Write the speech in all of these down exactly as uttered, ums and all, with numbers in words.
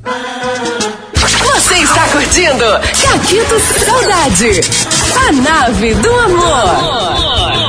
Você está curtindo Caquito Saudade, a nave do amor.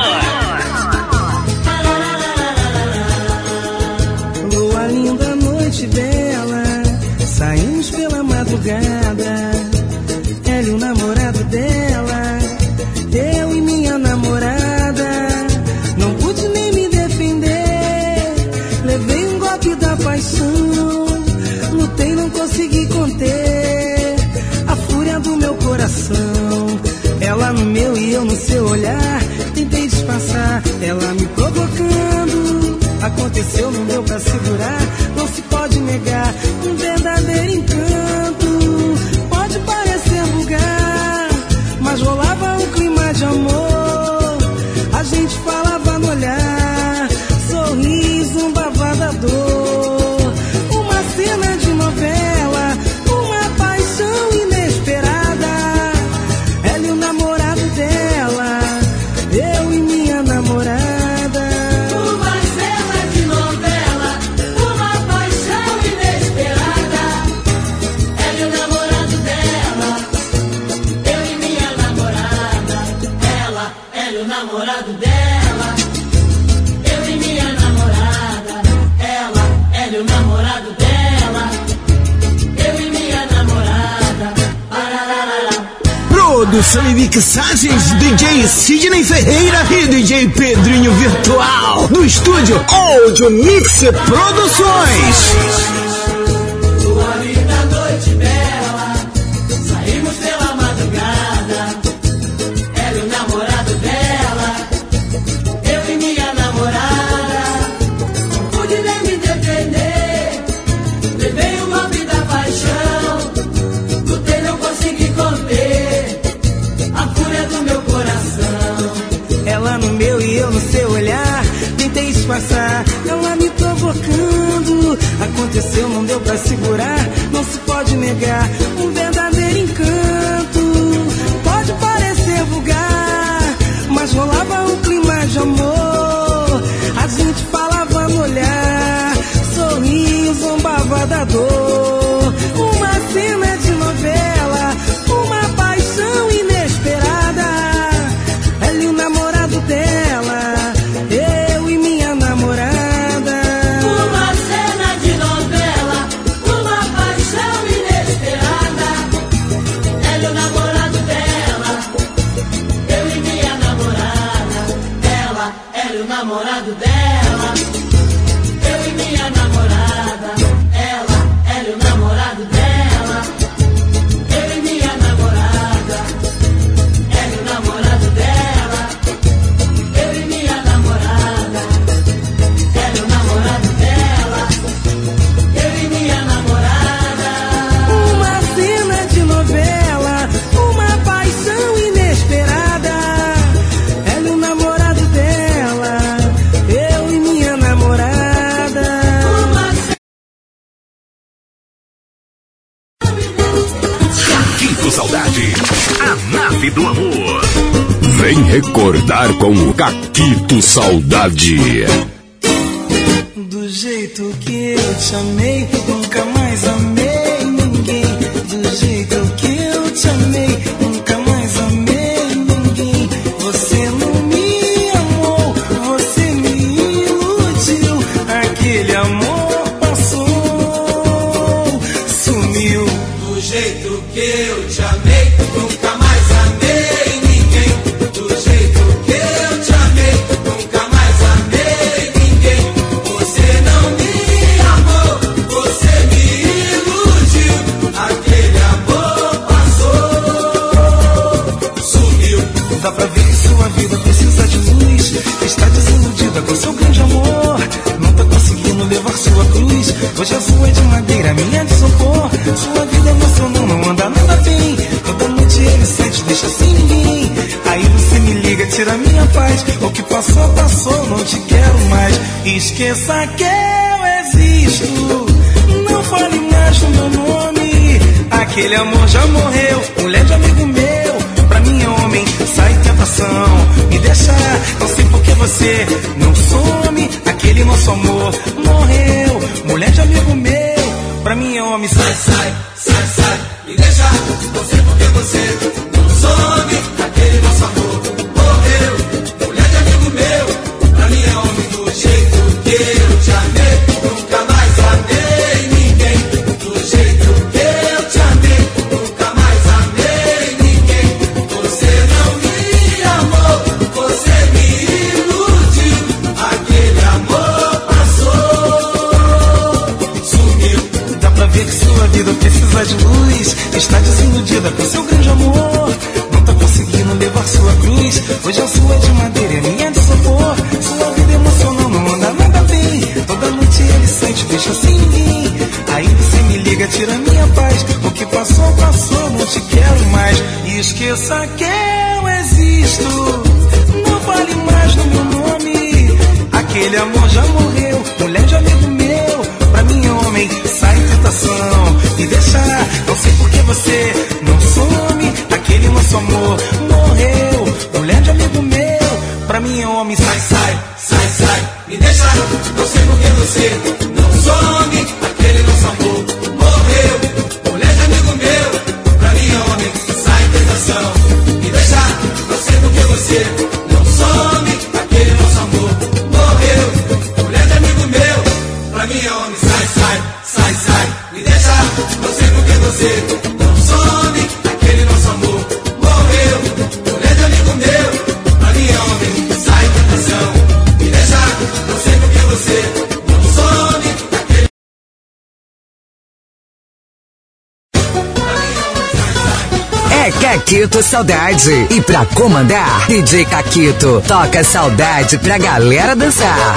Lua linda, noite bela, saímos pela madrugada. Ele, o namorado dela, eu e minha namorada. Não pude nem me defender, levei um golpe da paixão. Lutei, não consegui conter a fúria do meu coração. Ela no meu e eu no seu olhar, tentei disfarçar, ela me provocando. Aconteceu, não deu pra segurar, não se pode negar, um verdadeiro encanto. Pode parecer vulgar, mas rolava um clima de amor. A gente falava no olhar, sorriso, um bavadador. Uma cena de novela, uma paixão inesperada. Ela e o namorado dela, eu e minha namorada. Uma cena de novela, uma paixão inesperada. Ela e o namorado dela, eu e minha namorada. Ela, ela e o namorado dela, eu e minha namorada. Ela, ela e o namorado dela, eu e minha namorada. Parararara. Produção e mixagens D J Sidney Ferreira e D J Pedrinho Virtual, do estúdio Audio Mix Produções. Lua linda, noite bela, saímos pela madrugada. Ela e o namorado dela, eu e minha namorada. Não pude nem me defender, levei o golpe da paixão. Lutei, não consegui conter a fúria do meu coração. Ela no meu e eu no seu olhar, tentei disfarçar, ela me provocando. Aconteceu, não deu pra segurar, não se pode negar, um verdadeiro encanto. Pode parecer vulgar, mas rolava um clima de amor. A gente falava no olhar, sorriso, um bavadador. Uma cena de novela, uma paixão inesperada. Ela e o namorado dela, eu e minha namorada. Uma cena de novela, uma paixão inesperada. Ela e o namorado dela, eu e minha namorada. Ela, ela e o namorado dela, eu e minha namorada. Ela, ela e o namorado dela, eu e minha namorada. Ela e o namorado dela, eu e minha namorada. Ela e o namorado dela, eu e minha namorada. Uma cena de novela, uma paixão inesperada. Ela e o namorado dela, eu e minha namorada. Caquito Saudade, a nave do amor. Vem recordar com o Caquito Saudade. Do jeito que eu te amei, nunca mais amei ninguém. Do jeito que eu te amei, nunca mais amei ninguém. Você não me amou, você me iludiu. Aquele amor passou, sumiu. Do jeito que eu te amei, nunca mais amei ninguém. Do jeito que eu te amei, nunca mais amei ninguém. Você não me amou, você me iludiu. Aquele amor passou, sumiu. Dá pra ver que sua vida precisa de luz. Está desiludida com seu grande amor, não tá conseguindo levar sua cruz. Hoje a sua é de madeira, minha de isopor. Sua vida emocional não anda nada bem. Toda noite ele sente, deixa sem ninguém. Aí você me liga, tira minha paz. O que passou, passou, não te quero mais. Esqueça que eu existo, não fale mais no meu nome. Aquele amor já morreu, mulher de amigo meu. Pra mim é homem, sai tentação, me deixa. Não sei por que você não some. Aquele nosso amor morreu, mulher de amigo meu. Pra mim mim é homem. Sai, sai, sai, sai, me deixa, não sei porque você não some. Aquele nosso amor morreu, mulher de amigo meu. Pra mim é homem do jeito que eu te amei. Nunca mais amei ninguém do jeito que eu te amei. Nunca mais amei ninguém. Você não me amou, você me iludiu. Aquele amor passou, sumiu. Dá pra ver que sua vida precisa de luz. Está desiludida com seu grande amor. Não tá conseguindo levar sua cruz. Hoje a sua é de madeira e a minha é de isopor. Sua vida emocional não anda nada bem. Toda noite ele sente, deixa sem ninguém. Aí você me liga, tira minha paz. O que passou, passou, não te quero mais. E esqueça que eu existo. Não vale mais no meu nome. Aquele amor já morreu, mulher de amigo meu. Pra mim homem, sai tentação. Me deixa, não sei por que você não some. Aquele nosso amor morreu, mulher de amigo meu. Pra mim é homem, sai, sai, sai, sai. Me deixa, não sei por que você não some. Aquele nosso amor morreu, mulher de amigo meu. Pra mim é homem, sai tentação. Me deixa, não sei por que você não some. Aquele nosso amor morreu, mulher de amigo meu. Pra mim é homem, sai, sai, sai, sai. Me deixa, não sei por que você não some. Aquele nosso amor morreu, mulher de amigo meu. Pra mim é homem, sai tentação. Me deixa, não sei por que você não some. Aquele... É Caquito Saudade. E pra comandar, D J Caquito toca saudade pra galera dançar.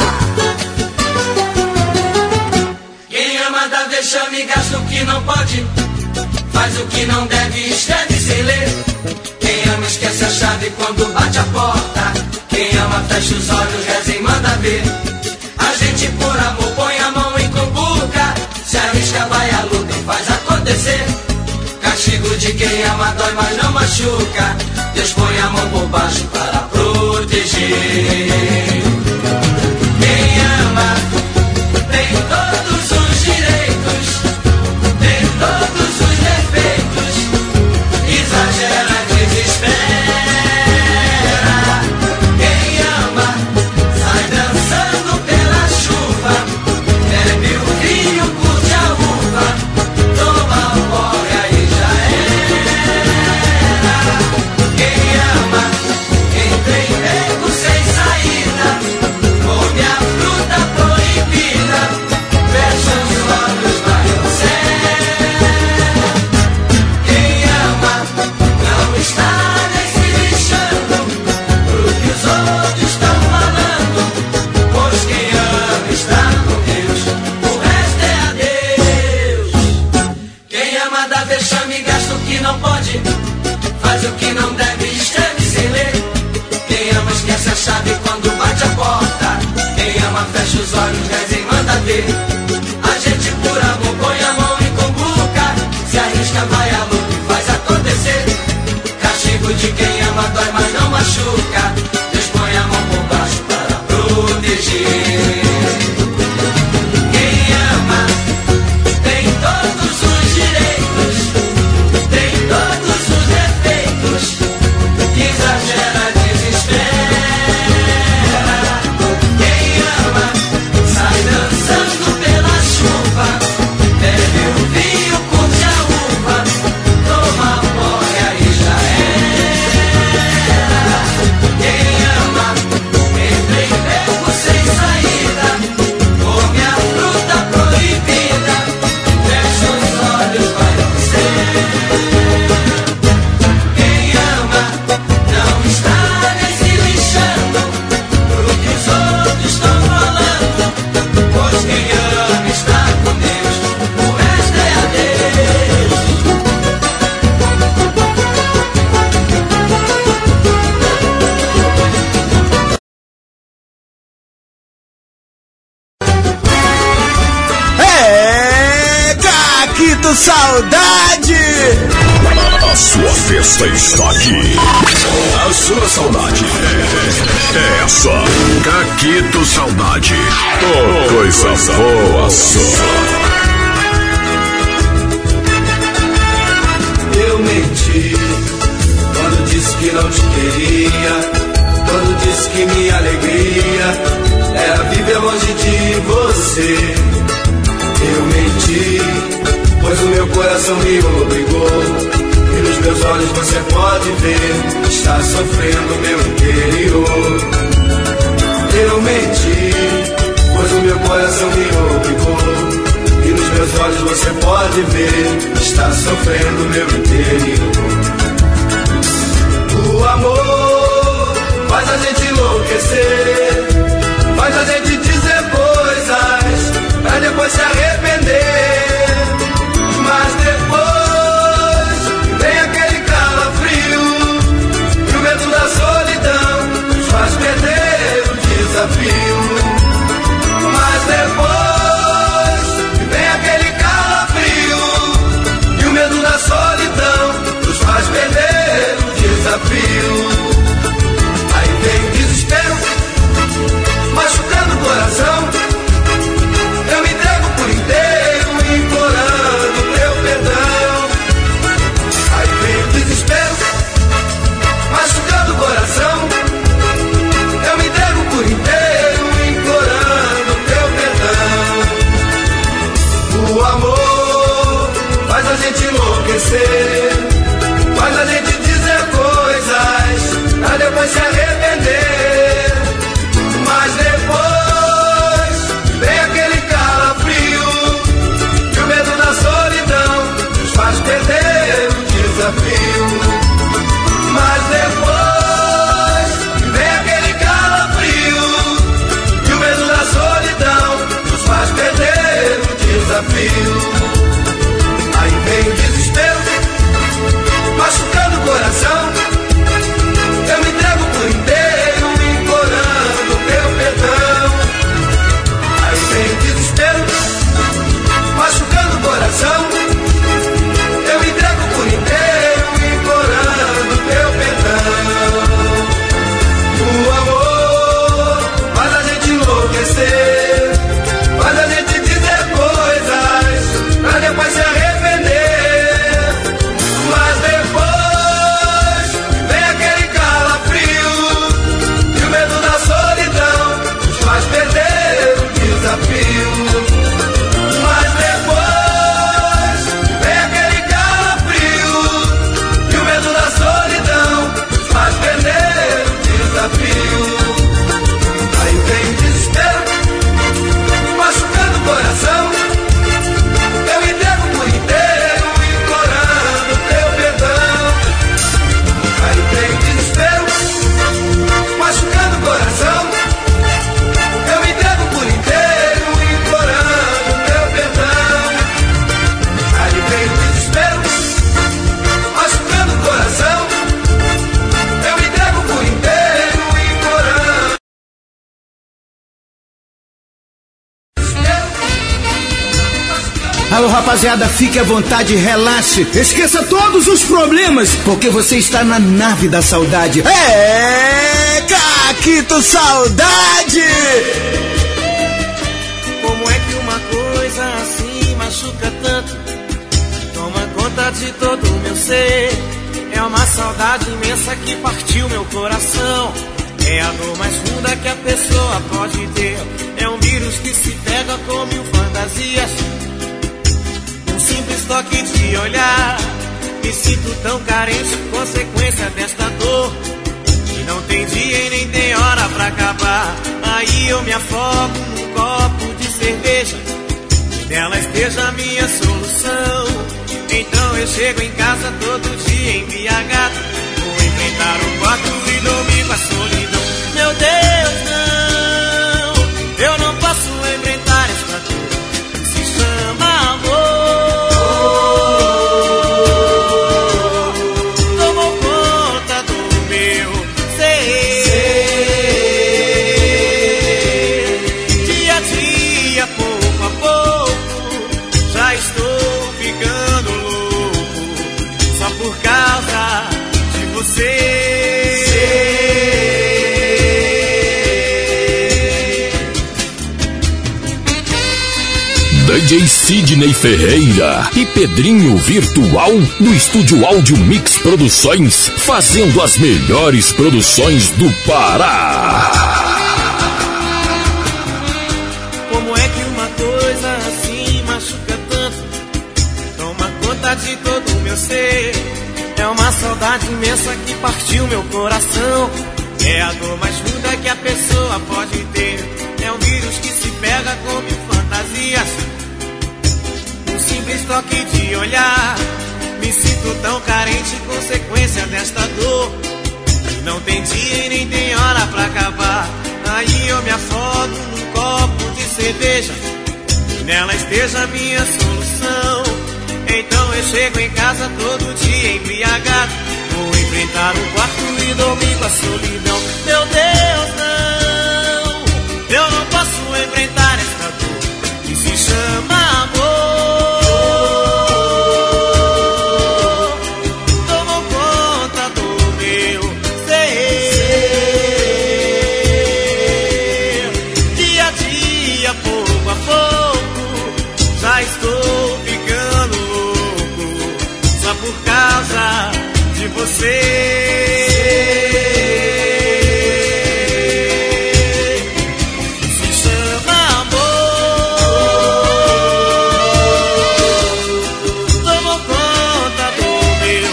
Quem ama dá vexame, gasta o que não pode, faz o que não deve, escreve sem ler. Quem ama esquece a chave quando bate a porta. Quem ama fecha os olhos, reza e manda ver. A gente por amor põe a mão em combuca, se arrisca, vai à luta e faz acontecer. Castigo de quem ama dói, mas não machuca. Deus põe a mão por baixo para proteger. Quem ama tem todos os direitos, tem todos os defeitos, exagera, desespera. Quem ama sai dançando pela chuva, bebe o vinho, curte a uva, toma um gole, aí já era. Quem ama entra em beco sem saída, come a fruta proibida, fecha os olhos, vai ao céu. Quem ama não está nem se lixando pro que os outros estão falando, pois quem ama está com Deus, o resto é adeus. Quem ama dá vexame, gasta o que não pode, faz o que não deve, escreve sem ler. Quem ama esquece a chave quando bate a porta. Quem ama fecha os olhos, reza e manda ver. A gente por amor põe a mão em combuca, se arrisca, vai à luta e faz acontecer. Castigo de quem ama dói, mas não machuca. Deus põe a mão por baixo para proteger. Quem ama tem todos os direitos, tem todos os defeitos, exagera, desespera. Quem ama sai dançando pela chuva, bebe o vinho, curte a uva, toma um gole, aí já era. Quem ama entra em beco sem saída, come a fruta proibida, fecha os olhos, vai ao céu. Quem ama não está nem se lixando pro que os outros estão falando, pois quem ama está com Deus, o resto é adeus. É Caquito Saudade. A sua festa está aqui. A sua saudade é, é essa. Caquito Saudade. Oh, coisa boa só. coração me obrigou. E nos meus olhos você pode ver, está sofrendo meu interior. Eu menti, pois o meu coração me obrigou. E nos meus olhos você pode ver, está sofrendo meu interior. O amor faz a gente enlouquecer, faz a gente dizer coisas pra depois se arrepender. Mas depois vem aquele calafrio e o medo da solidão nos faz perder o desafio. Mas depois vem aquele calafrio e o medo da solidão nos faz perder o desafio. Aí vem o desespero, machucando o coração. Eu me entrego por inteiro, implorando teu perdão. Aí vem o desespero, machucando o coração. Eu me entrego por inteiro, implorando teu perdão. O amor faz a gente enlouquecer, faz a gente dizer coisas pra depois se arrepender. Mas depois vem aquele calafrio e o medo da solidão nos faz perder o desafio. Mas depois vem aquele calafrio e o medo da solidão nos faz perder o desafio. Aí vem o desespero, machucando o coração. Eu me entrego por inteiro, implorando teu perdão. Aí vem o desespero, machucando o coração. Eu me entrego por inteiro, implorando teu perdão. O amor faz a gente enlouquecer, faz a gente dizer coisas pra depois se arrepender. Mas depois vem aquele calafrio e o medo da solidão nos faz perder o desafio. Mas depois vem aquele calafrio e o medo da solidão nos faz perder o desafio. Aí vem o desespero, machucando o coração. Eu me entrego por inteiro, implorando teu perdão. Aí vem o desespero, machucando o coração. Eu me entrego por inteiro, implorando teu perdão. Aí vem o desespero, machucando o coração. Eu me entrego por inteiro, implorando. Alô, rapaziada, fique à vontade, relaxe, esqueça todos os problemas, porque você está na nave da saudade. É, Caquito Saudade! Como é que uma coisa assim machuca tanto? Toma conta de todo o meu ser. É uma saudade imensa que partiu meu coração. É a dor mais funda que a pessoa pode ter. É um vírus que se pega com mil fantasias. Um simples toque de olhar. Me sinto tão carente, consequência desta dor. E não tem dia e nem tem hora pra acabar. Aí eu me afogo num copo de cerveja. Nela esteja a minha solução. Então eu chego em casa todo dia embriagado. Vou enfrentar o quarto e dormir com a solidão. Meu Deus, não, eu não posso enfrentar esta dor que se chama amor. Tomou conta do meu ser. Dia a dia, pouco a pouco, já estou ficando louco. Só por causa de você. D J Sidney Ferreira e Pedrinho Virtual no Estúdio Áudio Mix Produções, fazendo as melhores produções do Pará. Como é que uma coisa assim machuca tanto? Toma conta dentro de todo o meu ser. É uma saudade imensa que partiu meu coração. É a dor mais ruda que a pessoa pode ter. É um vírus que se pega com mil fantasias. Um simples toque de olhar. Me sinto tão carente, consequência desta dor. E não tem dia e nem tem hora pra acabar. Aí eu me afogo num copo de cerveja. E nela esteja a minha solução. Então eu chego em casa todo dia embriagado. Vou enfrentar o quarto e dormir com a solidão. Meu Deus, não, eu não posso enfrentar esta dor que se chama amor. Tomou conta do meu ser. Dia a dia, pouco a pouco, já estou ficando louco só por causa de você. Se chama amor. Tomou conta do meu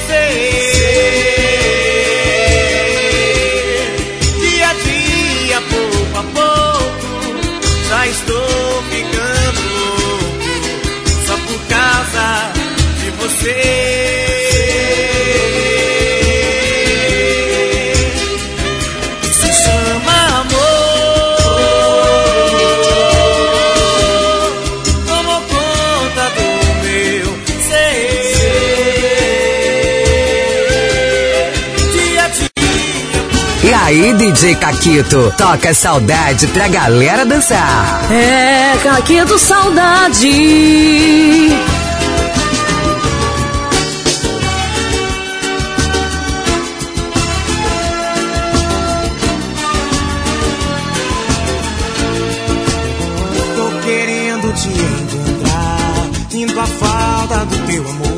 ser. Dia a dia, pouco a pouco, já estou ficando louco só por causa de você. E aí, D J Caquito, toca saudade pra galera dançar. É, Caquito, saudade. Tô querendo te encontrar, sinto a falta do teu amor.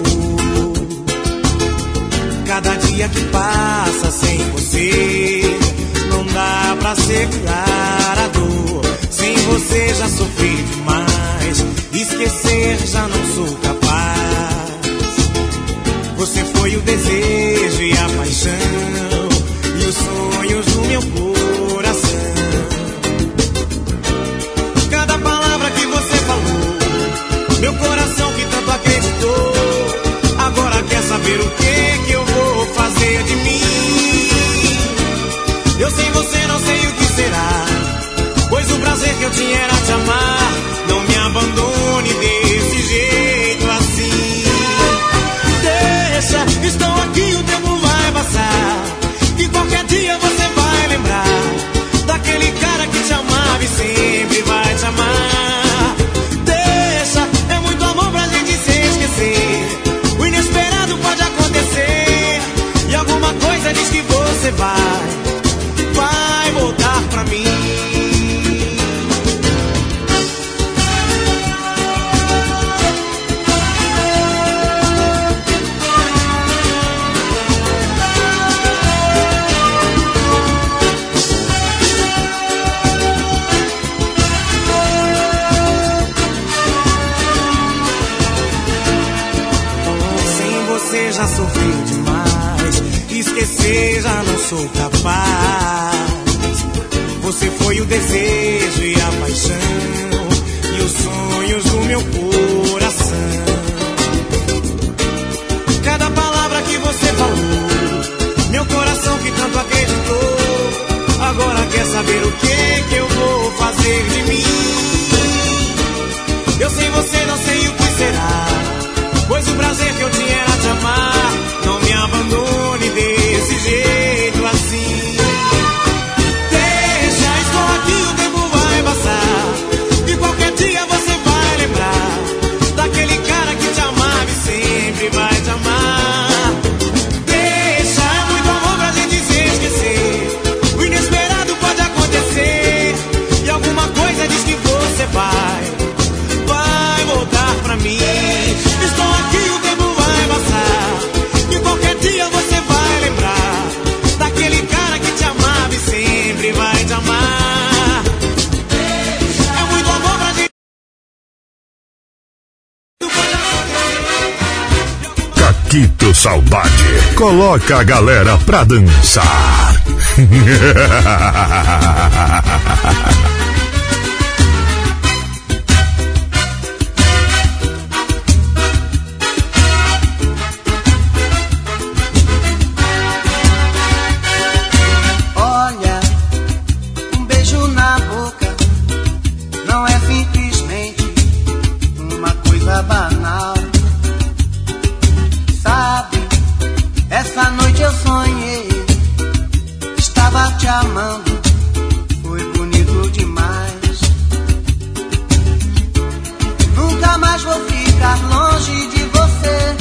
Cada dia que passa sem você, não dá pra segurar a dor. Sem você já sofri demais, esquecer já não sou capaz. Você foi o desejo e a paixão, e os sonhos do meu coração. Cada palavra que você falou, meu coração que tanto acreditou, agora quer saber o que que eu vou fazer de mim. Eu sem você não sei o que será, pois o prazer que eu tinha era te amar. Não me abandone desse jeito assim. Deixa, estou aqui, o tempo vai passar, e qualquer dia você vai lembrar daquele cara que te amava e sempre vai te amar. Deixa, é muito amor pra gente se esquecer. O inesperado pode acontecer, e alguma coisa diz que você vai, vai voltar pra mim. Sem você já sofri demais, esquecer já não sou capaz. Você foi o desejo e a paixão, e os sonhos do meu coração. Cada palavra que você falou, meu coração que tanto acreditou, agora quer saber o que que eu vou fazer de mim. Eu sem você não sei o que será, pois o prazer que eu tinha era te amar. Não me abandone desse jeito assim. Deixa, estou aqui, o tempo vai passar, e qualquer dia você vai lembrar Caquito Saudade. Coloca a galera pra dançar. Olha, um beijo na boca não é simplesmente uma coisa banal. Sabe, essa noite eu sonhei, estava te amando, foi bonito demais. Nunca mais vou ficar longe de você.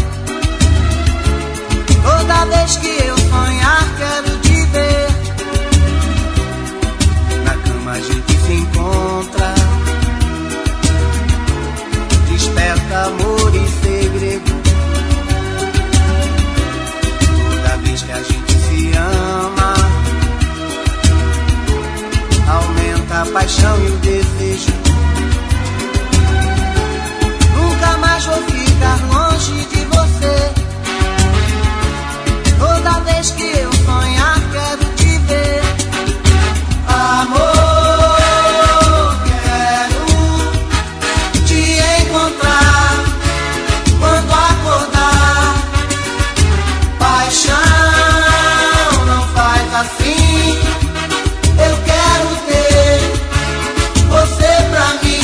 Toda vez que eu sonhar quero te ver. Na cama a gente se encontra, desperta amor e segredo. Toda vez que a gente se ama, aumenta a paixão e o desejo. Nunca mais vou ficar longe de você. Toda vez que eu sonhar quero te ver. Amor, quero te encontrar quando acordar. Paixão não faz assim. Eu quero ter você pra mim.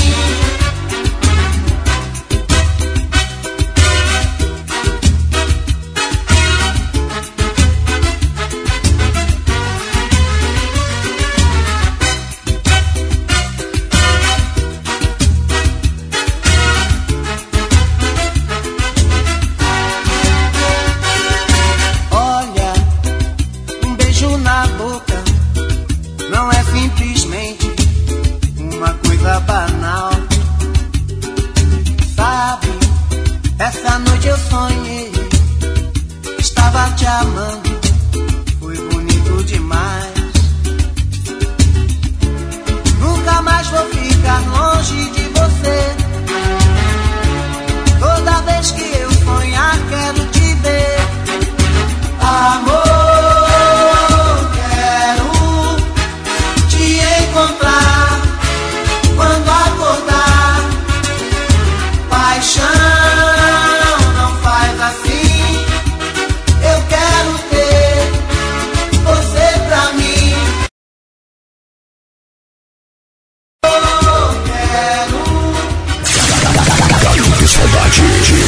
Olha, um beijo na boca não é simplesmente uma coisa banal. Sabe, essa noite eu sonhei, estava te amando, foi bonito demais. Nunca mais vou ficar longe de você. Toda vez que eu sonhar quero te ver. Amor, quero te encontrar quando acordar. Paixão não faz assim. Eu quero ter você pra mim. Eu quero. Caquito Saudade.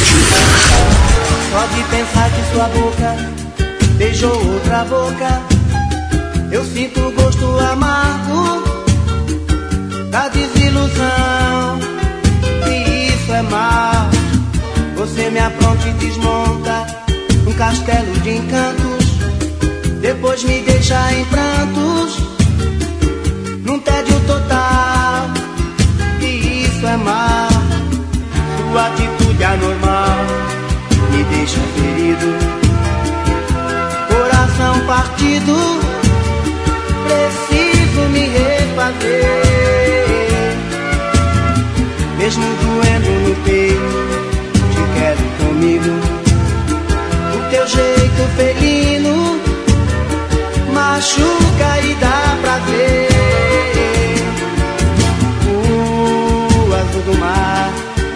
Só de pensar que sua boca beijou outra boca, eu sinto o gosto amargo da desilusão. E isso é mal. Você me apronta e desmonta um castelo de encantos, depois me deixa em prantos, num tédio total. E isso é mal. Sua atitude anormal me deixa ferido, coração partido, preciso me refazer. Mesmo doendo no peito, te quero comigo. O teu jeito felino machuca e dá prazer. O azul do mar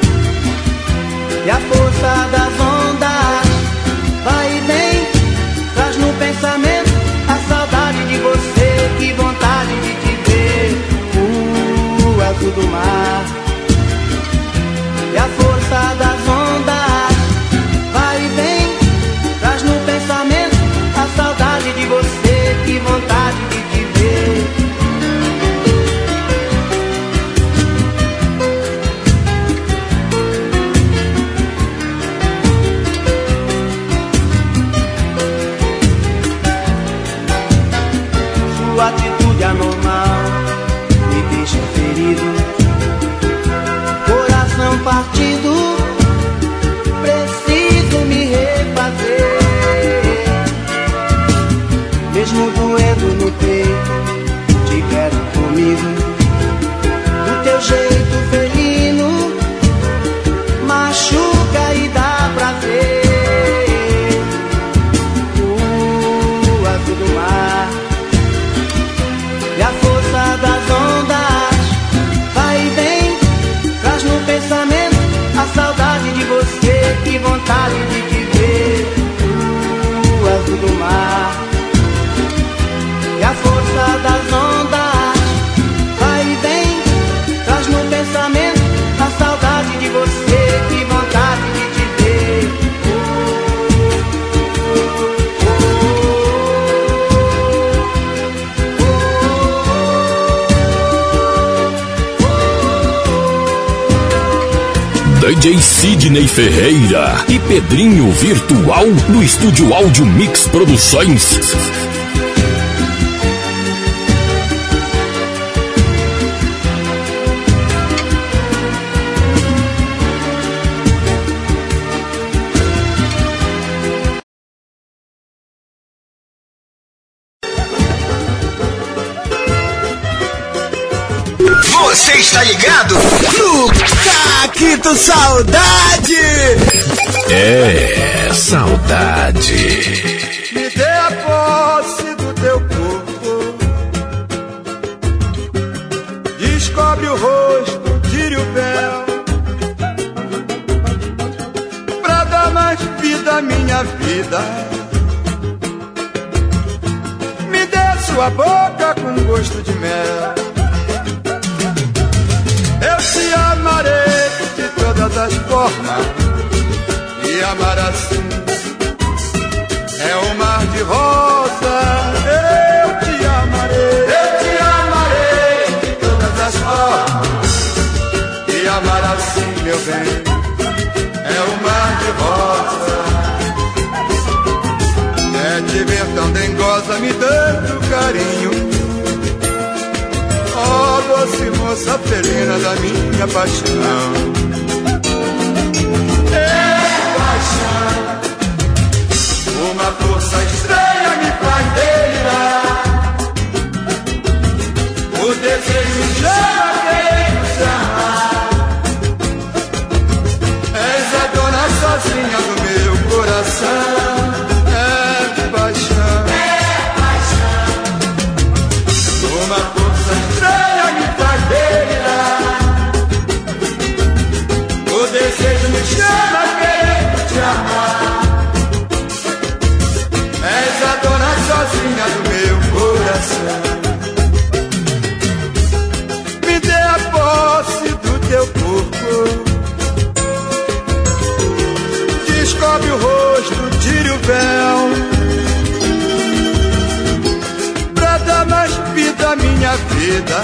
e a força das ondas vai e vem, traz no pensamento a saudade de você, que vontade de te ver. O azul do mar e a força das ondas vai e vem, traz no pensamento a saudade de você, que vontade de te ver. vontade de te ver no azul do mar. E a força das ondas vai e vem, traz no pensamento a saudade de você, que vontade de te ver. D J Sidney Ferreira e Pedrinho Virtual no Estúdio Áudio Mix Produções. Você está ligado no Caquito Saudade? É, saudade. Me dê a posse do teu corpo, descobre o rosto, tire o véu, pra dar mais vida à minha vida. Me dê sua boca com gosto de mel. Eu te amarei de todas as formas, e amar assim é um mar de rosa. Eu te amarei, eu te amarei de todas as formas, e amar assim, meu bem, é um mar de rosa. É te ver tão dengosa, me dando carinho, ó doce moça felina da minha paixão. É paixão, uma força estranha me faz delirar. O desejo me chama, querendo te amar. És a dona sozinha do meu coração. É paixão, é paixão, uma força estranha me faz delirar. O desejo me chama, querendo te amar. És a dona sozinha do meu coração. Me dê a posse do teu corpo, descobre o rosto, tire o véu, pra dar mais vida à minha vida.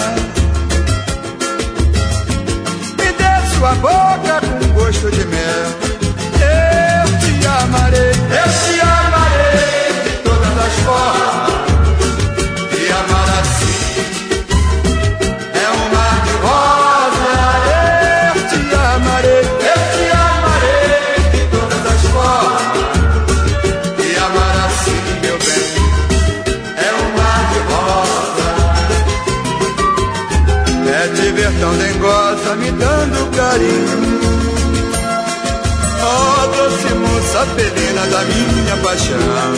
Me dê sua boca com gosto de mel. Eu te amarei, eu te amarei de todas as formas, e amar assim é um mar de rosa. Eu te amarei, eu te amarei de todas as formas, e amar assim, meu bem, é um mar de rosa. É te ver tão dengosa, me dando carinho, ó doce moça felina da minha paixão.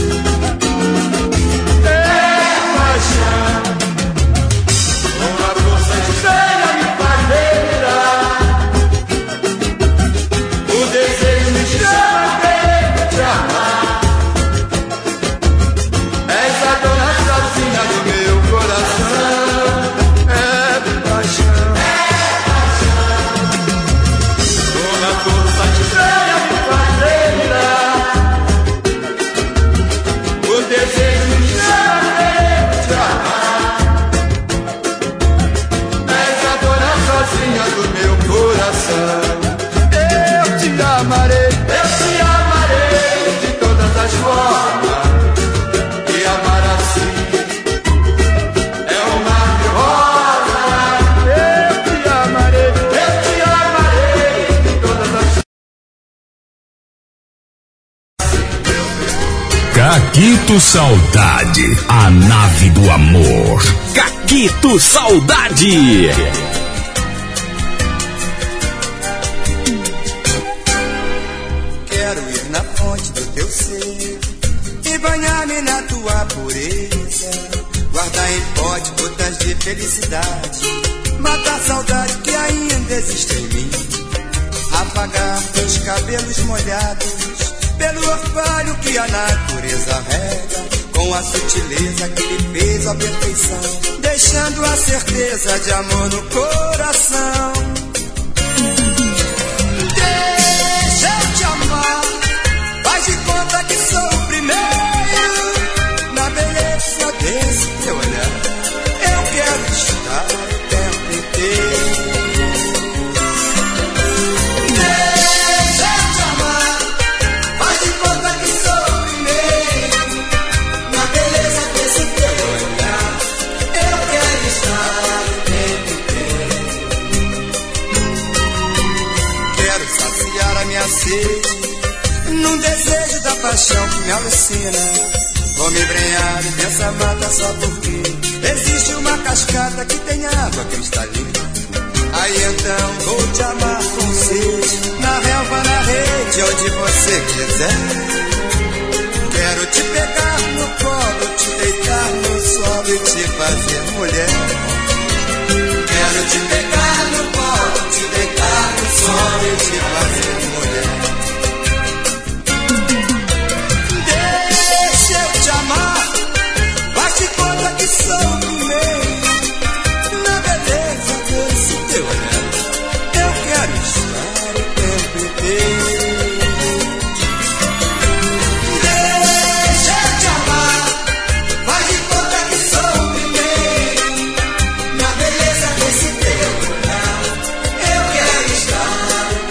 É paixão, uma força estranha me faz delirar. O desejo me chama, querendo te amar. És a dona sozinha do meu coração. É paixão, é paixão, uma força estranha me faz delirar. O desejo me chama, querendo te amar. És a dona sozinha do meu coração. Eu te amarei, eu te amarei de todas as formas, e amar assim é um mar de rosa. Eu te amarei, eu te amarei de todas as Caquito Saudade, a nave do amor. Caquito Saudade. Quero ir na fonte do teu ser e banhar-me na tua pureza, guardar em pote gotas de felicidade, matar a saudade que ainda existe em mim. apagar teus cabelos molhados pelo orvalho que a natureza rega, com a sutileza que lhe fez a perfeição, deixando a certeza de amor no coração. Deixa eu te amar, faz de conta que sou o primeiro, na beleza desse teu olhar, eu quero estar o tempo inteiro. Num desejo da paixão que me alucina, vou me embrenhar nessa mata só porque existe uma cascata que tem água cristalina. Aí então vou te amar com sede, na relva, na rede, onde você quiser. Quero te pegar no colo, te deitar no solo e te fazer mulher. Quero te pegar no colo, te deitar no solo e te fazer mulher. Que sou o primeiro, na beleza desse teu olhar, eu quero estar o tempo inteiro. Deixa eu te amar, faz de conta que sou o primeiro, na beleza desse teu olhar, eu quero estar o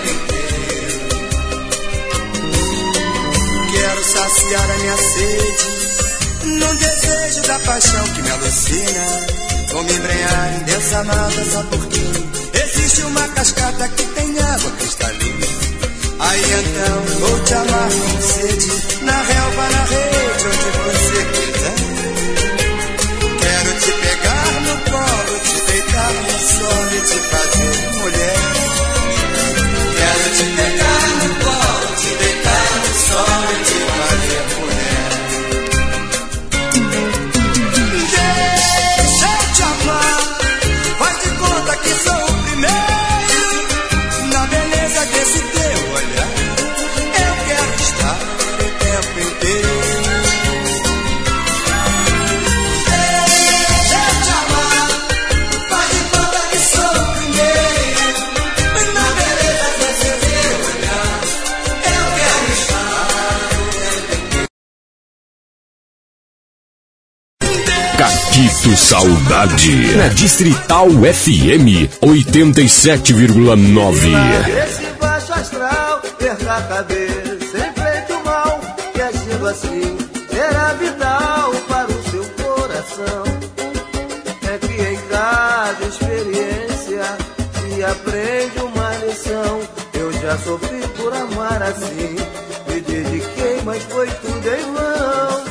tempo inteiro. Quero saciar a minha sede num desejo da paixão que me alucina, vou me embrenhar em densa mata só porque existe uma cascata que tem água cristalina. Aí então vou te amar com sede, na relva, na rede, onde você quiser. Quero te pegar no colo, te deitar no sol e te fazer mulher. Quero te pegar no colo, te deitar no sol e te fazer mulher. Que sou o primeiro, na beleza desse teu olhar, eu quero estar o tempo inteiro. Deixa eu te amar, faz de conta que sou o primeiro, na beleza desse teu olhar, eu quero estar o tempo inteiro. Caquito Saudade, na Distrital F M oitenta e sete vírgula nove. Esse baixo astral, perca a cabeça, enfrente o mal, que agindo assim será vital para o seu coração. É que em cada experiência se aprende uma lição. Eu já sofri por amar assim, me dediquei, mas foi tudo em vão.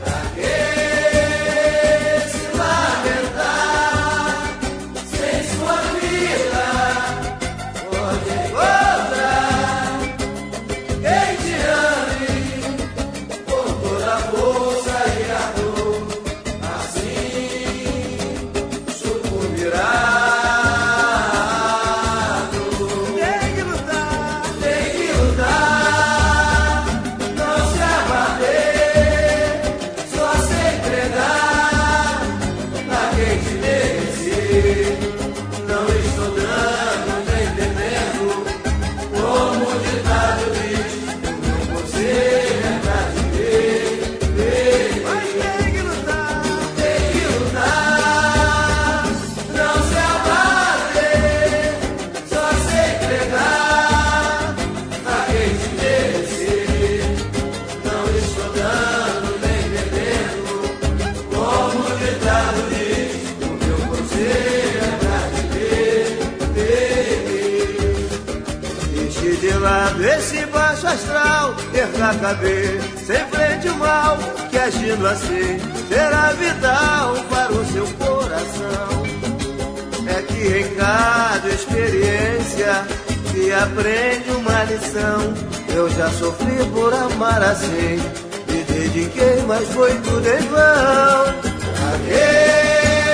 Esse baixo astral, perca a cabeça, enfrente o mal, que agindo assim será vital para o seu coração. É que em cada experiência se aprende uma lição. Eu já sofri por amar assim, me dediquei, mas foi tudo em vão. Pra que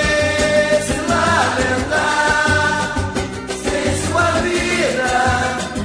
se lamentar sem sua vida?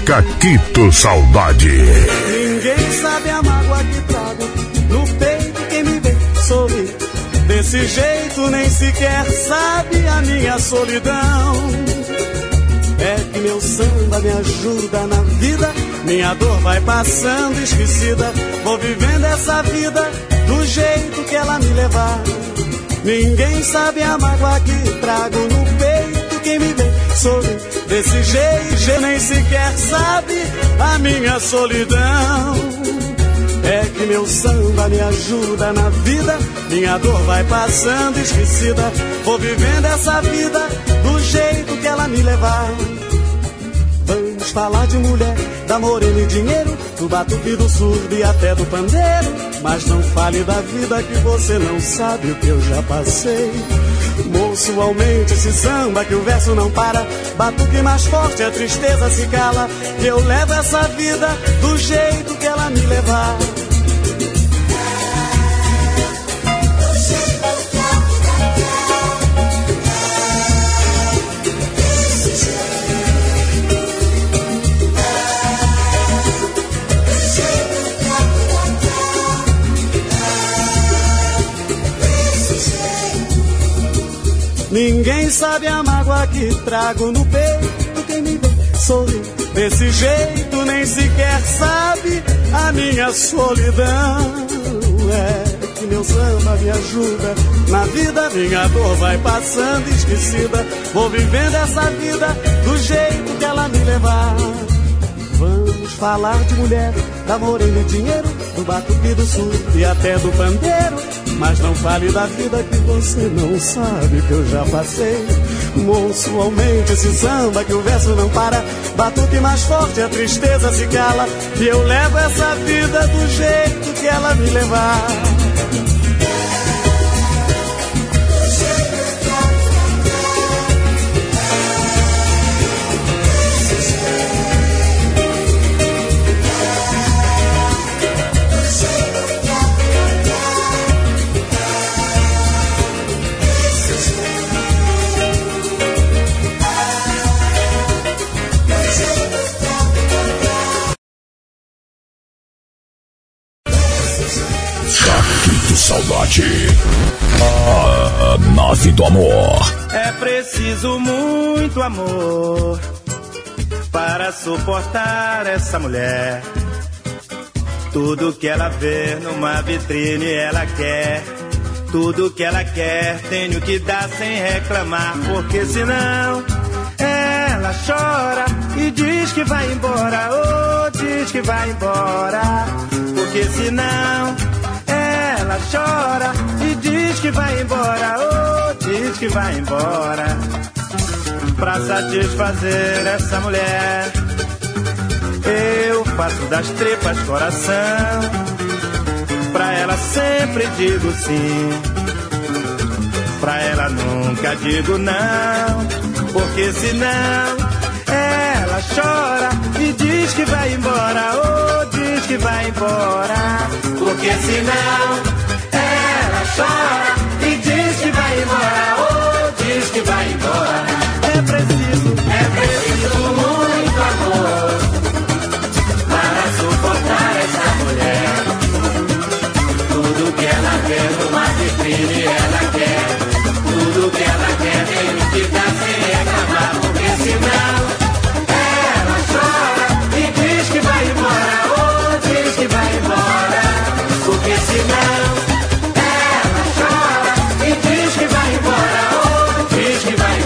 Caquito Saudade. Ninguém sabe a mágoa que trago no peito, quem me vê sorrir desse jeito nem sequer sabe a minha solidão. É que meu samba me ajuda na vida, minha dor vai passando esquecida, vou vivendo essa vida do jeito que ela me levar. Ninguém sabe a mágoa que trago no peito, quem me vê sorrir desse jeito nem sequer sabe a minha solidão. É que meu samba me ajuda na vida, minha dor vai passando esquecida, vou vivendo essa vida do jeito que ela me levar. Vamos falar de mulher, da morena e dinheiro, do batuque, do surdo e até do pandeiro. Mas não fale da vida que você não sabe o que eu já passei. Moço, aumente esse samba que o verso não para, batuque mais forte, a tristeza se cala, que eu levo essa vida do jeito que ela me levar. Ninguém sabe a mágoa que trago no peito, quem me vê sorrir desse jeito nem sequer sabe a minha solidão. É que meu samba me ajuda na vida, minha dor vai passando esquecida, vou vivendo essa vida do jeito que ela me levar. Vamos falar de mulher, da morena e dinheiro, do batuque, do surdo e até do pandeiro. Mas não fale da vida que você não sabe que eu já passei. Moço, aumente esse samba que o verso não para, batuque mais forte, a tristeza se cala, e eu levo essa vida do jeito que ela me levar. Saudade, a nave do amor. É preciso muito amor para suportar essa mulher. Tudo que ela vê numa vitrine ela quer. Tudo que ela quer tenho que dar sem reclamar, porque senão ela chora e diz que vai embora, oh, diz que vai embora, porque senão ela chora e diz que vai embora, oh, diz que vai embora. Pra satisfazer essa mulher, eu faço das tripas coração. Pra ela sempre digo sim, pra ela nunca digo não, porque senão ela chora e diz que vai embora, oh, diz que vai embora, porque senão ela chora e diz que vai embora, oh, diz que vai embora. É preciso, é preciso muito amor para suportar essa mulher. Tudo que ela vê numa vitrine ela quer. Tudo que ela quer tem que dar sem reclamar, porque senão ela chora e diz que vai embora, oh, diz que vai embora, porque senão ela chora e diz que vai embora, oh, diz que vai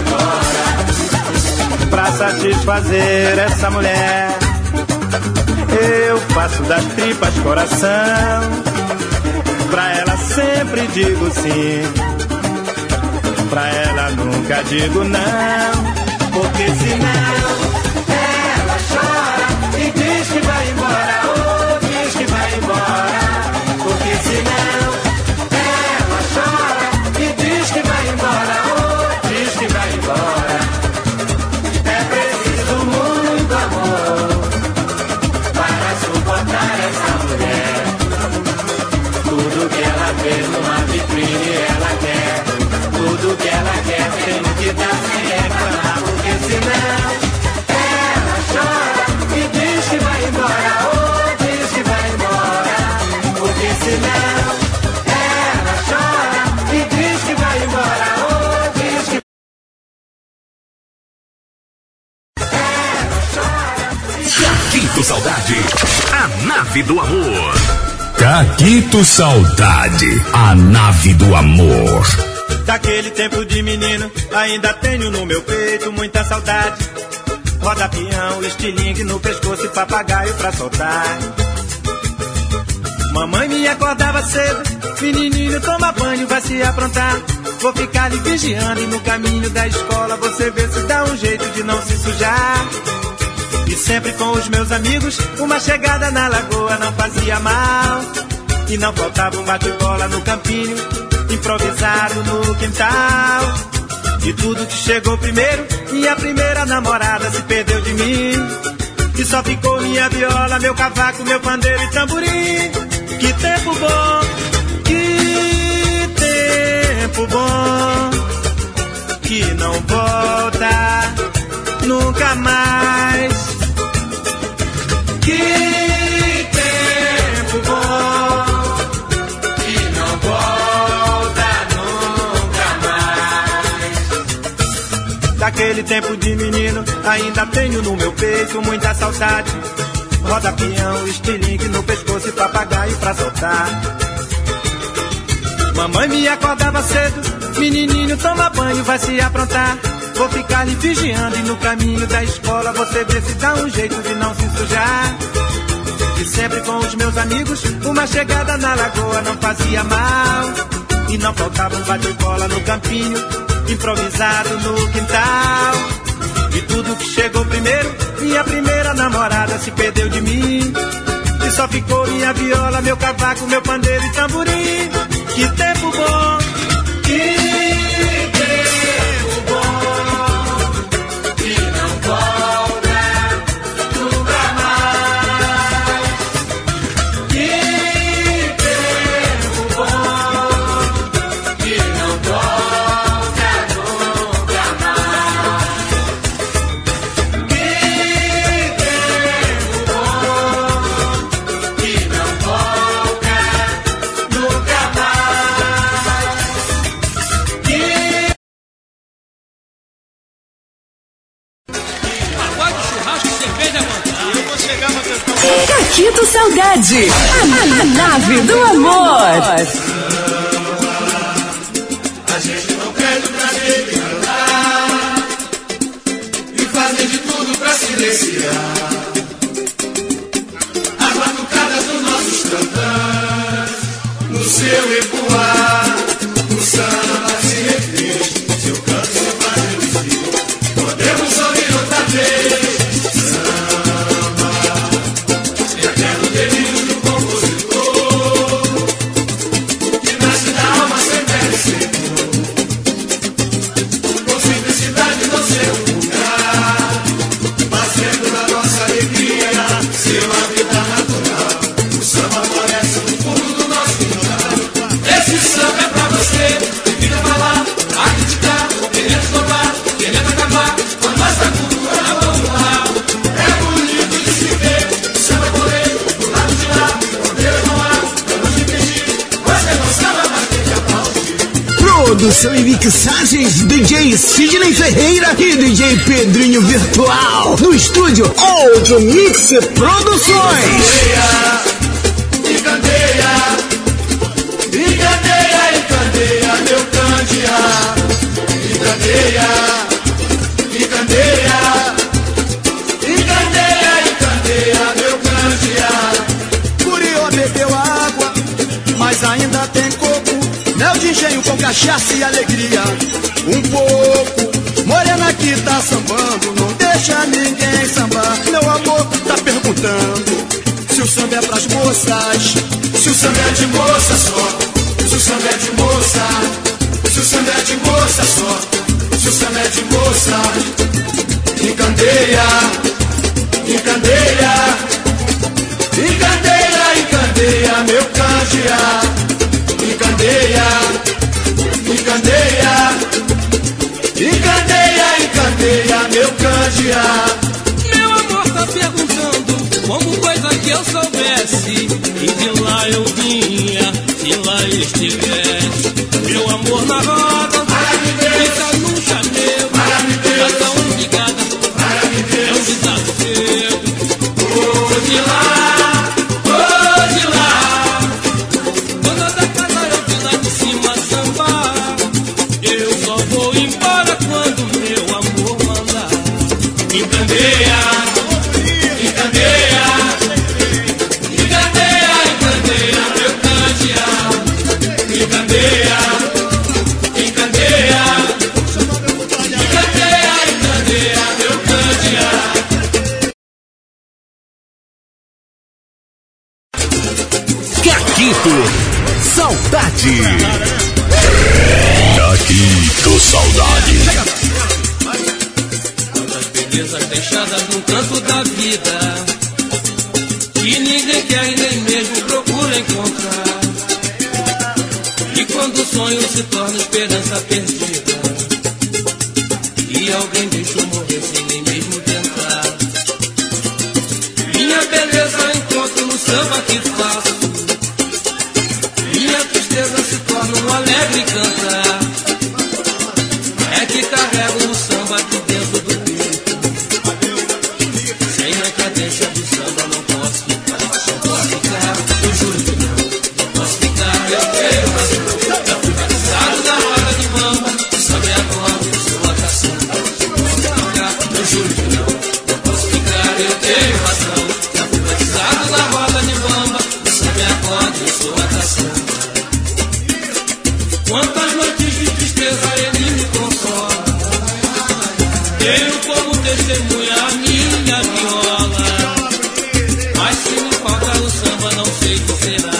embora. Pra satisfazer essa mulher, eu faço das tripas coração. Pra ela sempre digo sim, pra ela nunca digo não, porque senão ela chora e diz que vai embora, oh, diz que vai embora, porque senão ela chora e diz que vai embora, oh, diz que vai embora. É preciso muito amor para suportar essa mulher. Tudo que ela vê numa vitrine ela quer. Tudo que ela quer tem que dar sem reclamar, porque senão Saudade, a nave do amor. Caquito Saudade, a nave do amor. Daquele tempo de menino, ainda tenho no meu peito muita saudade. Roda peão, estilingue no pescoço e papagaio pra soltar. Mamãe me acordava cedo, menininho toma banho, vai se aprontar. Vou ficar lhe vigiando e no caminho da escola você vê se dá um jeito de não se sujar. E sempre com os meus amigos, uma chegada na lagoa não fazia mal. E não faltava um bate-bola no campinho, improvisado no quintal. E tudo que chegou primeiro, minha primeira namorada se perdeu de mim. E só ficou minha viola, meu cavaco, meu pandeiro e tamborim. Que tempo bom, que tempo bom, que não volta nunca mais. Que tempo bom, que não volta nunca mais. Daquele tempo de menino, ainda tenho no meu peito muita saudade. Roda peão, estilingue no pescoço e papagaio pra soltar. Mamãe me acordava cedo, menininho toma banho, vai se aprontar. Vou ficar lhe vigiando e no caminho da escola você vê se dá um jeito de não se sujar. E sempre com os meus amigos, uma chegada na lagoa não fazia mal. E não faltava um bate-bola no campinho, improvisado no quintal. E tudo que chegou primeiro, minha primeira namorada se perdeu de mim. E só ficou minha viola, meu cavaco, meu pandeiro e tamborim. Que tempo bom, que tempo bom, que não volta nunca mais. Que tempo bom, que não volta nunca mais. Que tempo bom, que não volta nunca mais. Que Pagode, churrasco, cerveja, mano. Eu vou chegar pra tentar. Caquito Saudade, a, a nave do amor. A gente não pede pra ninguém cantar e fazer de tudo pra silenciar as batucadas dos nossos cantantes. No seu ecoar, o samba se refez, seu canto se faz reduzir. Podemos ouvir outra vez samba, eterno delírio do compositor, que nasce da alma sem pele, sem cor, com simplicidade no seu lugar, fazendo da nossa alegria seu habitat natural. O samba aparece no fundo do nosso quintal. Esse samba é pra você que fica pra lá a criticar, querendo escovar, querendo acabar com a nossa cultura popular. É bonito de se ver, samba correr do lado de lá, bandeira no ar, vamos impedir, você não sabe mais tem que aplaudir. Produção e mixagens D J Sidney Ferreira e D J Pedrinho Virtual. No estúdio Audio Mix Produções. Encandeia, encandeia, encandeia, meu candeeiro. Encandeia, encandeia, encandeia, encandeia, meu candeeiro. Curió bebeu água, mas ainda tem coco. Mel de engenho com cachaça e alegria. Um pouco, morena que tá sambando, não deixa ninguém sambar. Meu amor tá perguntando se o samba é pras moças. Se o samba é de moça só, se o samba é de moça, se o samba é de moça só, se o samba é de moça. Encandeia, encandeia, encandeia, encandeia, meu candeeiro. Encandeia, encandeia, encandeia, encandeia, meu candeeiro. Meu amor tá perguntando como coisa que eu soubesse. E de lá eu vinha, se lá estivesse. Meu amor na roda, fica num chamego. Cada um ligada, é um desafio. Hoje encandeia, encandeia, encandeia, encandeia meu candeal, encandeia, encandeia, encandeia, encandeia meu candeal. Caquito, saudade. Caquito, saudade. Quantas belezas deixadas no canto da vida, que ninguém quer e nem mesmo procura encontrar. E quando o sonho se torna esperança perdida, e alguém deixou morrer sem nem mesmo tentar. Minha beleza encontro no samba que faço, minha tristeza se torna um alegre cantar. É que carrego o samba de dentro do peito, sem a cadência do samba não posso ficar, não posso ficar, eu juro que não, não posso ficar, eu tenho razão. Já fui batizado na roda de bamba, o samba é agora, eu sou a caçamba. Eu juro que não, não posso ficar, eu tenho razão. Já fui batizado na roda de bamba, o samba é agora, eu sou a caçamba. Quantas noites de tristeza ele me consola, tenho como testemunha a minha viola. Mas se me falta o samba não sei o que será,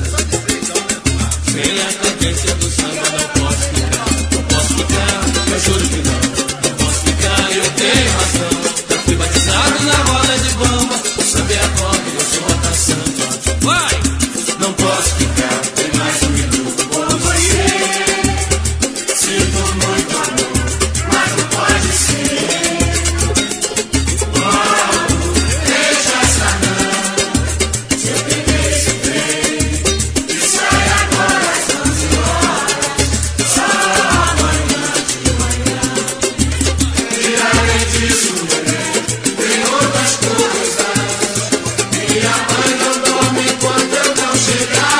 sem a cadência do samba não posso ficar, não posso ficar, eu juro que não, não posso ficar, eu tenho razão. Já fui batizado na roda de bamba, o samba é a roda e eu sou a caçamba. Vai! Não posso ficar, tem mais um minuto com você. Sinto muito amor, mas não pode ser. Logo, deixa essa não. Se eu peguei esse trem e sai agora às onze horas, só amanhã de manhã. E além disso, tem outras coisas. Minha mãe não dorme enquanto eu não chegar.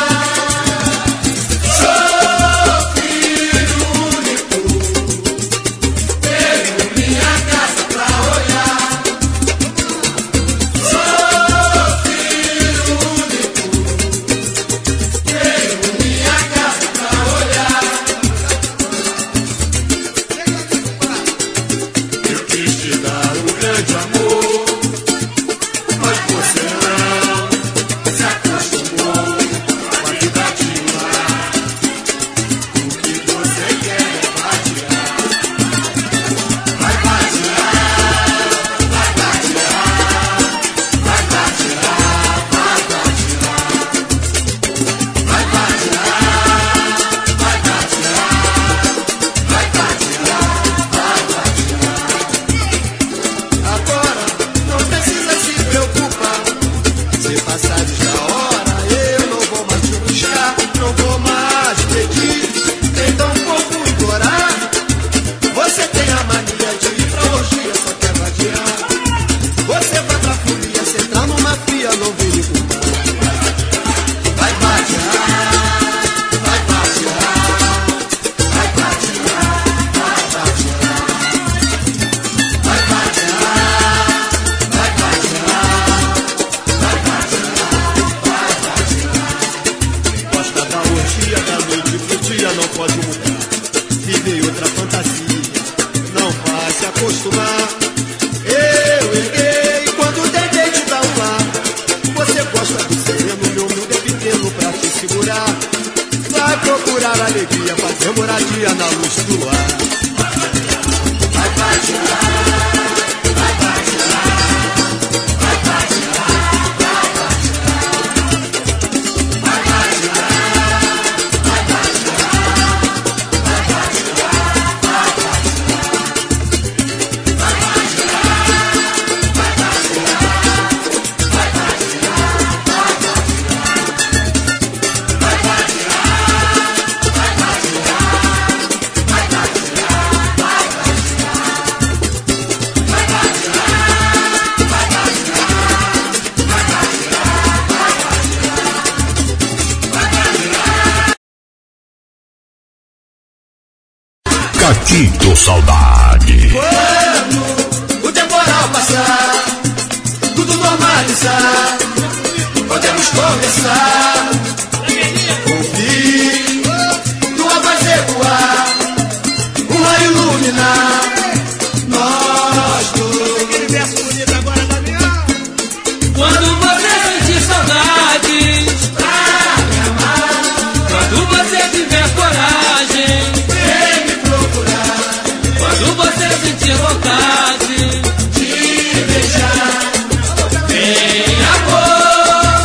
Sou filho único, tenho minha casa pra olhar. Sou filho único, tenho minha casa pra olhar. Eu quis te dar um grande amor, mas você não se acostumou com a vida de lá. O que você quer é vadiar. Vai vadiar, vai vadiar, vai vadiar, vai vadiar. Vai vadiar, vai vadiar, vai vadiar, vai vadiar. Agora não precisa se preocupar, se passares da hora eu não vou mais te buscar, não vou mais pedir, nem tão pouco implorar. Você tem a mania de ir pra orgia, só quer vadiar. Você vai pra folia, se entrar numa fria não vem me culpar. Vai vadiar, vai vadiar, vai vadiar, vai vadiar. Vai vadiar, vai vadiar, vai vadiar, vai vadiar. Gosta da orgia, da noite pro dia, não pode mudar. Vive outra fantasia, não vai se acostumar. Eu erguei quando tentei te dar um lar. Você gosta do sereno, meu mundo é pequeno pra te segurar. Vai procurar alegria, fazer moradia na luz do luar. Vai vadiar, vai vadiar, vai vadiar, vai vadiar. Vai vadiar, vai vadiar, vai vadiar, vai vadiar. Vai vadiar, vai vadiar, vai vadiar, vai vadiar. Vai Caquito Saudade. Quando o tempo começar, ouvir tua voz ecoar, um raio iluminar nós dois. Aquele verso bonito agora, Damião. Quando você sentir saudades pra me amar, quando você tiver coragem, vem me procurar. quando você sentir vontade de beijar, vem amor,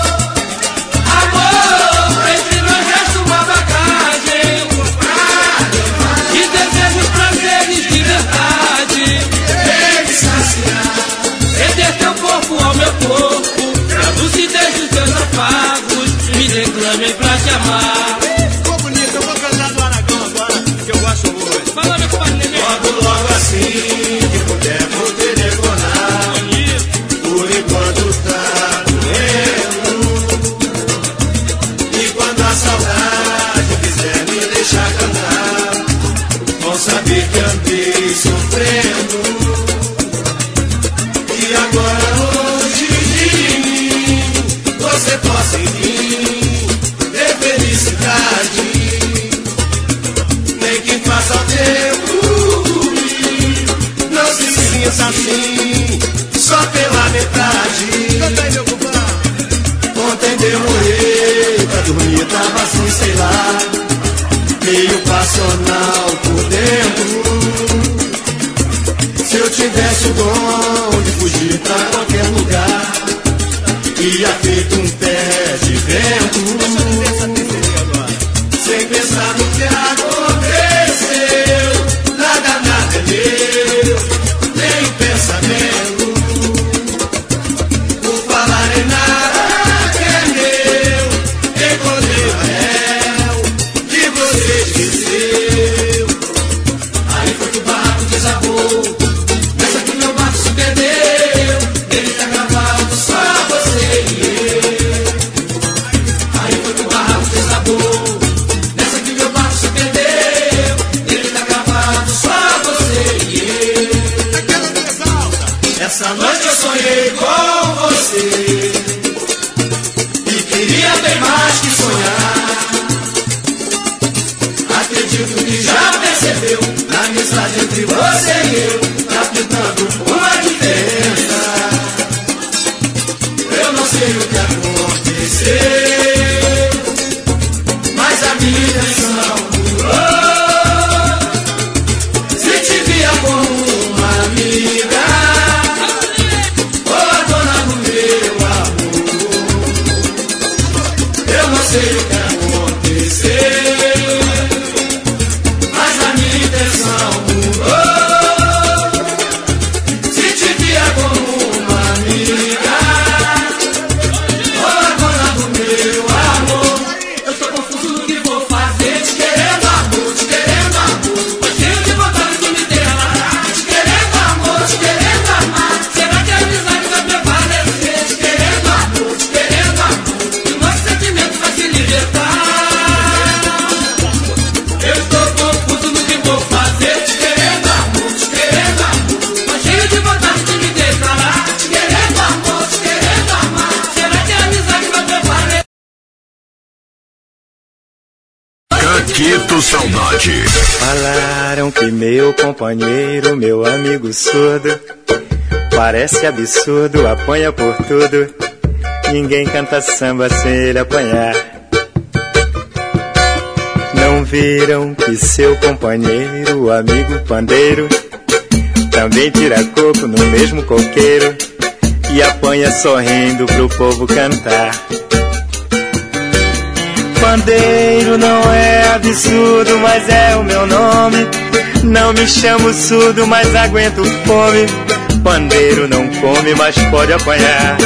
amor, entre nós resta uma bagagem de desejos, prazeres de verdade. vem me saciar, Render teu corpo ao meu corpo, pra lucidez dos teus afagos, me reclamem pra te amar. Ficou bonito, eu vou cantar do Aragão agora, que eu gosto muito. Fala, meu compadre Nenê. logo, logo assim que puder vou telefonar. Por enquanto tá doendo, e quando a saudade quiser me deixar cantar, vão saber que andei sofrendo. E agora longe de mim, você possa em mim ter felicidade. Nem que faça o tempo ruim, não se sinta assim, só pela metade. Canta aí, meu compadre. Ontem demorei pra dormir, tava assim, sei lá, meio passional por dentro. Se eu tivesse o dom de fugir pra qualquer lugar, ia feito um pé de vento, sem pensar no que aconteceu. Nada, nada é meu, nem o pensamento. Por falar em nada que é meu, encontrei o réu que você esqueceu. Aí foi que o barco desabou, nessa que meu barco se perdeu. Ele tá gravado, só você e eu. Aí foi que o barco desabou, nessa que meu barco se perdeu. Ele tá gravado, só você e eu. Aquela mais alta. Essa noite eu sonhei com você e queria bem mais que sonhar. Acredito que já percebeu na amizade entre você e eu, tá pintando uma diferença. Eu não sei o que aconteceu, mas a minha intenção mudou. Se te via como uma amiga, ou a dona do meu amor, eu não sei o que aconteceu, mas a minha intenção mudou. Se te via como uma amiga, ou a dona do meu amor, eu tô confuso no que vou fazer. Te querendo amor, te querendo amor, tô cheio de vontade de me derramar. Te querendo amor, te querendo amar, será que a amizade vai prevalecer? Te querendo amor, te querendo amor, e o nosso sentimento vai se libertar. Eu estou confuso no que vou fazer. Te querendo amor, te querendo amor, tô cheio de vontade de me declarar. Te querendo amor, te querendo amar, será que a amizade vai prevalecer? Caquito Saudade. Falaram que meu companheiro, meu amigo surdo, parece absurdo, apanha por tudo. Ninguém canta samba sem ele apanhar. Não viram que seu companheiro, o amigo pandeiro, também tira coco no mesmo coqueiro e apanha sorrindo pro povo cantar. Pandeiro não é absurdo, mas é o meu nome. Não me chamo surdo, mas aguento fome. Pandeiro não come, mas pode apanhar.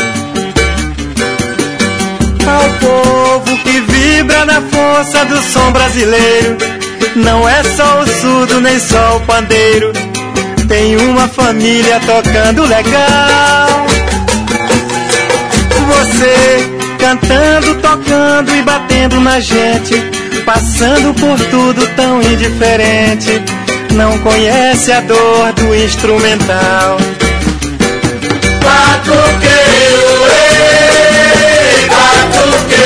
Ao povo que vibra na força do som brasileiro, não é só o surdo, nem só o pandeiro. Tem uma família tocando legal. Você cantando, tocando e batendo na gente, passando por tudo tão indiferente. Não conhece a dor do instrumental. Batuqueiro, ei, batuqueiro.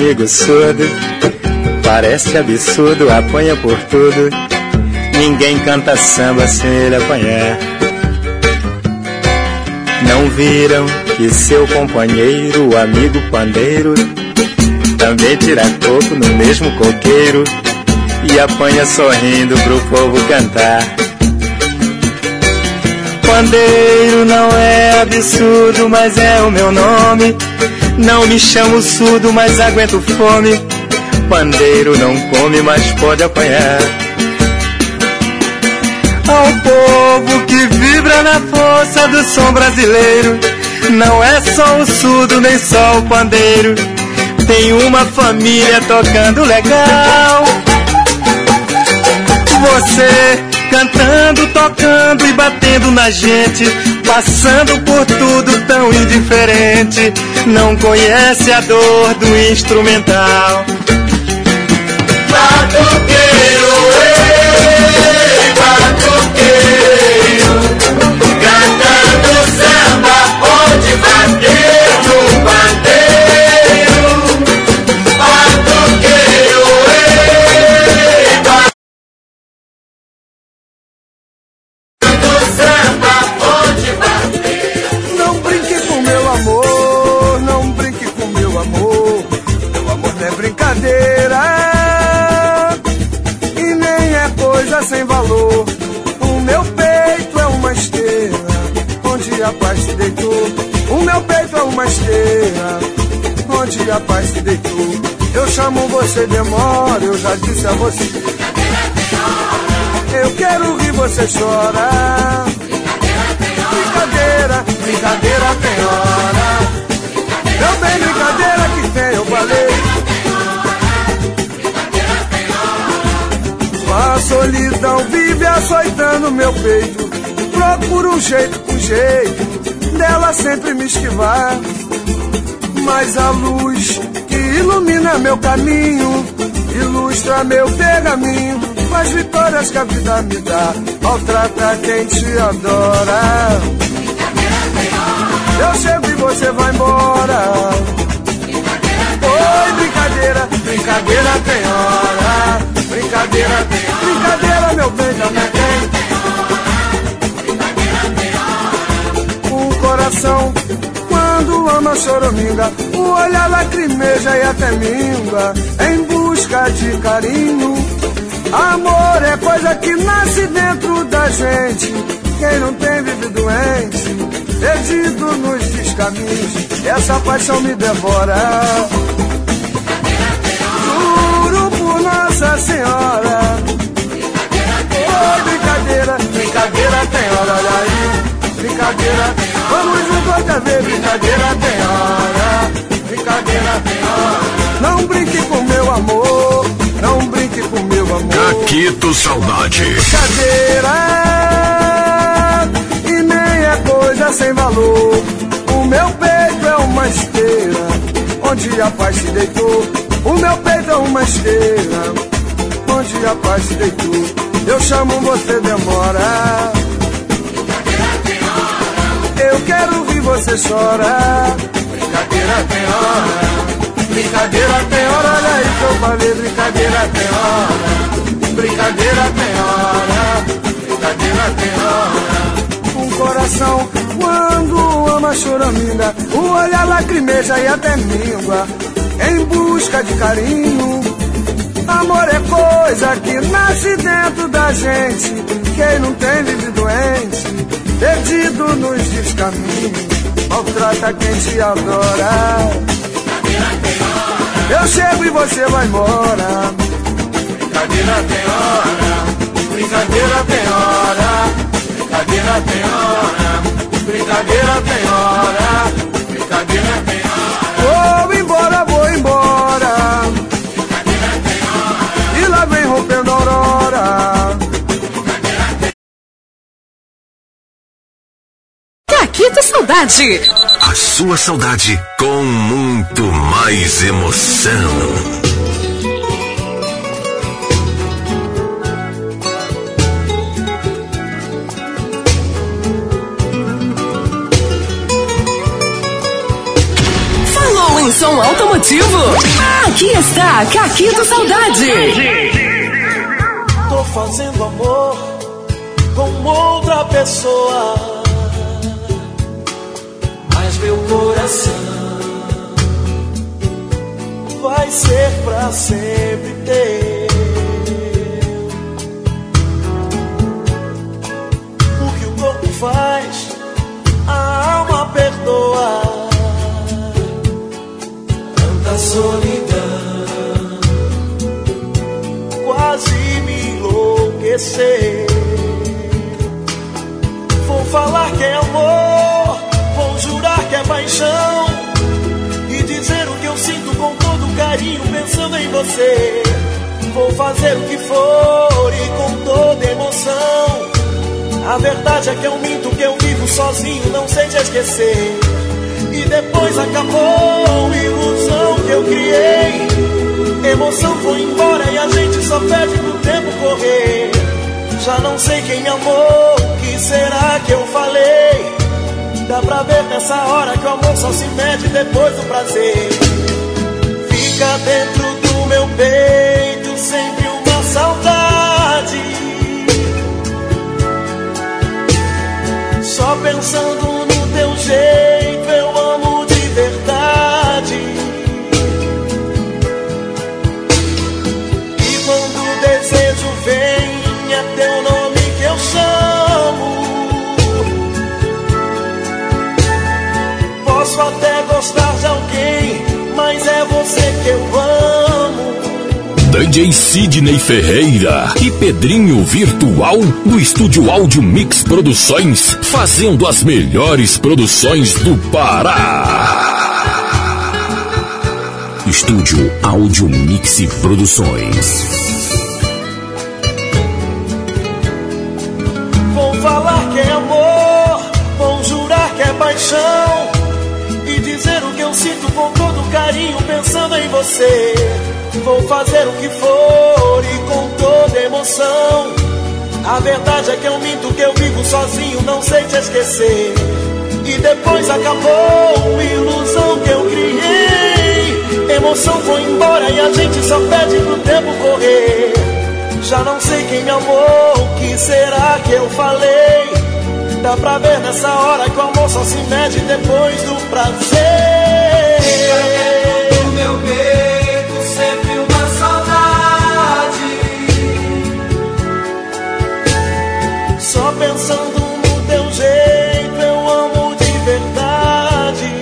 amigo surdo. Parece absurdo, apanha por tudo. Ninguém canta samba sem ele apanhar. Não viram que seu companheiro, o amigo pandeiro, também tira coco no mesmo coqueiro e apanha sorrindo pro povo cantar. Pandeiro não é absurdo, mas é o meu nome. Não me chamo surdo, mas aguento fome. Pandeiro não come, mas pode apanhar. Ao povo que vibra na força do som brasileiro, não é só o surdo, nem só o pandeiro. Tem uma família tocando legal. Você cantando, tocando e batendo na gente, passando por tudo tão indiferente. Não conhece a dor do instrumental. Batuqueiro, ei, batuqueiro, cantando samba onde bater no pandeiro. Batuqueiro, ei, cantando samba onde bater. Não brinque com meu amor, não brinque com meu amor. Meu amor não é brincadeira sem valor. O meu peito é uma esteira onde a paz se deitou. O meu peito é uma esteira onde a paz se deitou. Eu chamo você, demora, eu já disse a você. Eu quero rir, você chora. Brincadeira, brincadeira tem hora. Meu bem, brincadeira que tem, eu falei. A solidão vive açoitando meu peito. Procuro um jeito, um jeito dela sempre me esquivar. Mas a luz que ilumina meu caminho ilustra meu pergaminho com as vitórias que a vida me dá. Maltrata quem te adora. Eu chego e você vai embora. Oi, brincadeira, brincadeira tem hora. Brincadeira, brincadeira, meu bem, também tem. O coração, quando ama choraminga, o olhar lacrimeja e até mingua, em busca de carinho. Amor é coisa que nasce dentro da gente. Quem não tem vive doente, perdido nos descaminhos. Essa paixão me devora. Nossa Senhora. Oi, brincadeira, brincadeira tem hora, olha aí. Brincadeira, vamos juntos outra vez. Brincadeira tem hora, brincadeira tem hora. Não brinque com meu amor, não brinque com meu amor. Caquito Saudade. Brincadeira, e nem é coisa sem valor. O meu peito é uma esteira onde a paz se deitou. O meu peito é uma esteira onde a paz se deitou. Eu chamo, você demora. Eu quero ouvir, você chora. Brincadeira tem hora. Brincadeira tem hora, olha aí que eu falei. Brincadeira tem hora. Brincadeira tem hora. Brincadeira tem hora. Um coração quando ama choraminga, o olhar lacrimeja e até míngua, em busca de carinho. Amor é coisa que nasce dentro da gente. Quem não tem vive doente, perdido nos descaminhos. Maltrata quem te adora. Eu chego e você vai embora. Brincadeira tem hora. Brincadeira tem hora. Brincadeira tem hora. Brincadeira tem hora. Brincadeira tem hora. Vou embora, vou embora. E lá vem rompendo a aurora. Caquito Saudade. A sua saudade com muito mais emoção. seu som automotivo? Aqui está Caquito Saudade. Tô fazendo amor com outra pessoa, mas meu coração vai ser pra sempre teu. O que o corpo faz, a alma perdoa. Tanta solidão quase me enlouquecer. Vou falar que é amor, vou jurar que é paixão, e dizer o que eu sinto com todo carinho pensando em você. Vou fazer o que for e com toda emoção. A verdade é que eu minto, que eu vivo sozinho, não sei te esquecer. E depois acabou, ilusão que eu criei. Emoção foi embora e a gente só pede pro tempo correr. Já não sei quem me amou, o que será que eu falei? Dá pra ver nessa hora que o amor só se mede depois do prazer. Fica dentro do meu peito sempre uma saudade, só pensando no teu jeito eu amo de verdade. E quando o desejo vem é teu nome que eu chamo. Posso até gostar de alguém, mas é você que eu amo. D J Sidney Ferreira e Pedrinho Virtual do Estúdio Áudio Mix Produções, fazendo as melhores produções do Pará. Estúdio Áudio Mix Produções. Vou falar que é amor, vou jurar que é paixão, e dizer o que eu sinto com todo carinho pensando em você. Vou fazer o que for e com toda emoção. A verdade é que eu minto, que eu vivo sozinho, não sei te esquecer. E depois acabou, ilusão que eu criei. Emoção foi embora e a gente só pede pro tempo correr. Já não sei quem me amou, o que será que eu falei? Dá pra ver nessa hora que o amor só se mede depois do prazer. Fica no meu peito sempre uma saudade, só pensando no teu jeito eu amo de verdade.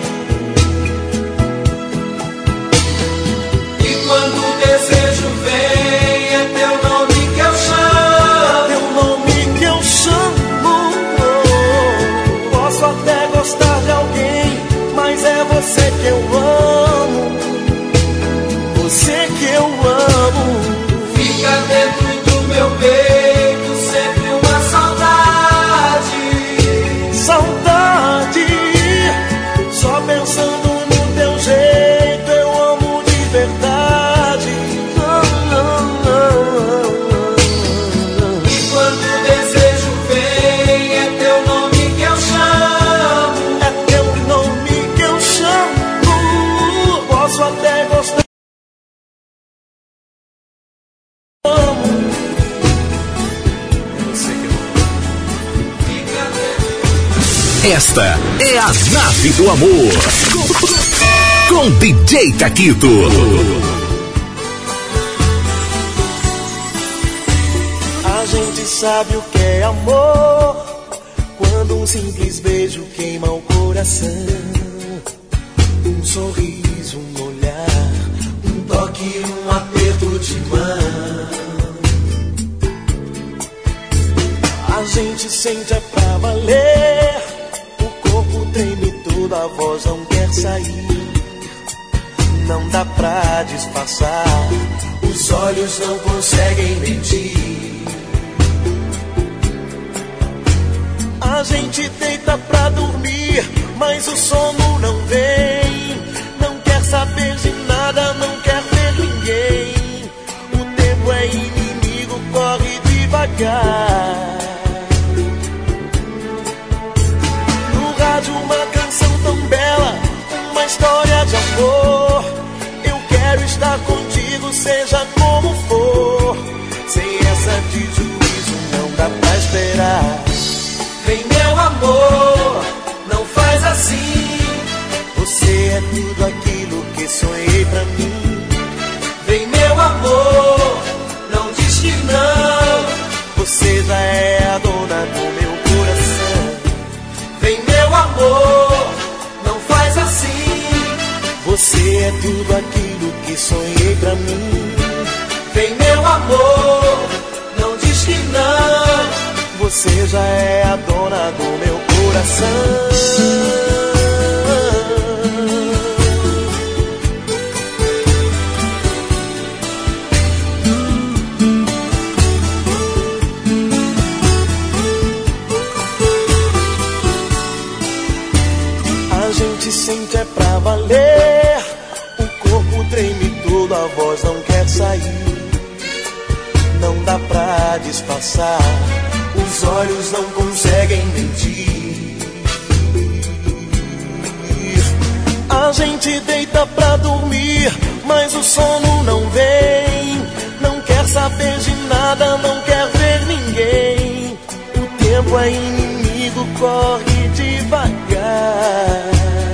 e quando o desejo vem é teu nome que eu chamo. É teu nome que eu chamo. Posso até gostar de alguém, mas é você que eu amo. Você que eu amo. Fica dentro do meu peito sempre uma saudade, saudade, só pensando no teu jeito eu amo de verdade. e quando o desejo vem é teu nome que eu chamo. É teu nome que eu chamo. Posso até gostar. Esta é a Nave do Amor com D J Caquito. A gente sabe o que é amor quando um simples beijo queima o coração. Um sorriso, um olhar, um toque, um aperto de mão. A gente sente é pra valer, o corpo treme todo, a voz não quer sair. Não dá pra disfarçar, os olhos não conseguem mentir. A gente deita pra dormir, mas o sono não vem. Não quer saber de nada, não quer ver ninguém. O tempo é inimigo, corre devagar. No rádio uma canção tão bela, uma história de amor. Eu quero estar contigo, seja como for. Sem essa de juízo não dá pra esperar. Vem meu amor, não faz assim. Você é tudo aquilo que sonhei pra mim. Vem meu amor, não diz que não. Você já é a dona do meu coração. Vem meu amor, não faz assim. Você é tudo aquilo que sonhei pra mim. Vem meu amor, não diz que não. Você já é a dona do meu coração. A gente sente é pra valer. O corpo treme todo, a voz não quer sair. Não dá pra disfarçar, os olhos não conseguem mentir. A gente deita pra dormir, mas o sono não vem. Não quer saber de nada, não quer ver ninguém. O tempo é inimigo, corre devagar.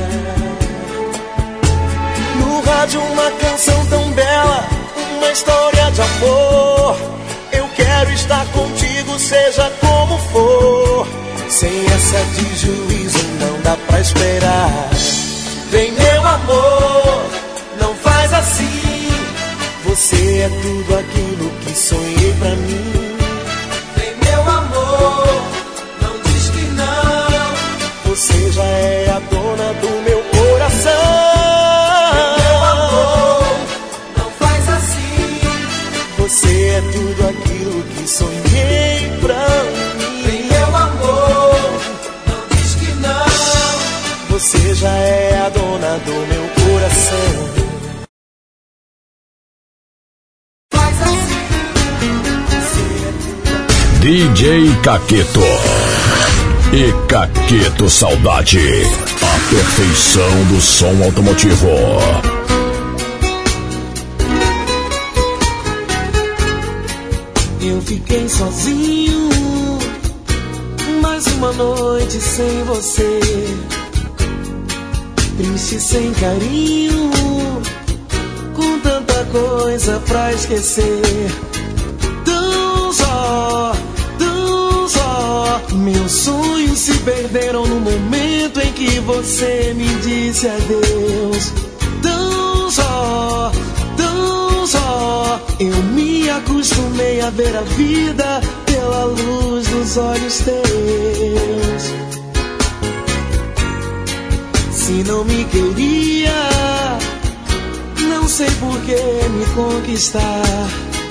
No rádio uma canção tão bela, uma história de amor. Eu quero estar contigo, seja como for. Sem essa de juízo não dá pra esperar. Vem meu amor, não faz assim. Você é tudo aquilo que sonhei pra mim. Vem meu amor, não diz que não. Você já é a dona do meu coração. Você é tudo aquilo que sonhei pra mim. Vem meu amor, não diz que não. Você já é a dona do meu coração. Faz assim. D J Caqueto e Caqueto Saudade, a perfeição do som automotivo. Eu fiquei sozinho, mais uma noite sem você. Triste sem carinho, com tanta coisa pra esquecer. Tão só, tão só. Meus sonhos se perderam no momento em que você me disse adeus. Tão só, tão só. Eu me acostumei a ver a vida pela luz dos olhos teus. Se não me queria, não sei por que me conquistar.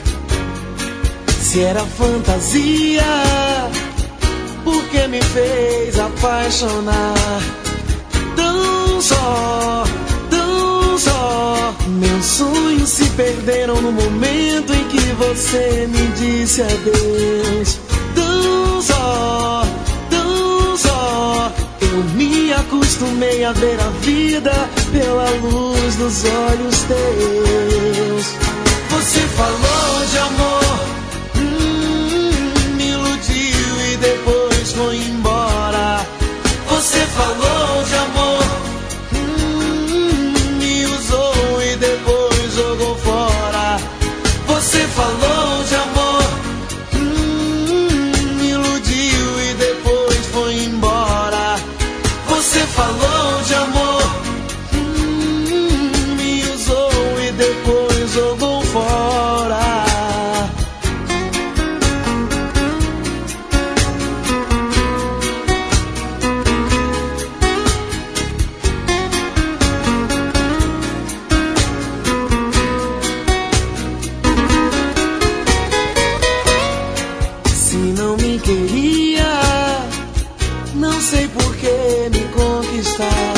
Se era fantasia, por que me fez apaixonar? Tão só, tão só. Meus sonhos se perderam no momento em que você me disse adeus. Tão só, tão só. Eu me acostumei a ver a vida pela luz dos olhos teus. Você falou de amor, hum, me iludiu e depois foi embora. Você falou de amor, hum, me usou e depois jogou fora. Você falou de amor, hum, me iludiu e depois foi embora. Você falou de amor, hum, me usou e depois jogou fora. Se não me queria, não sei por que me conquistar.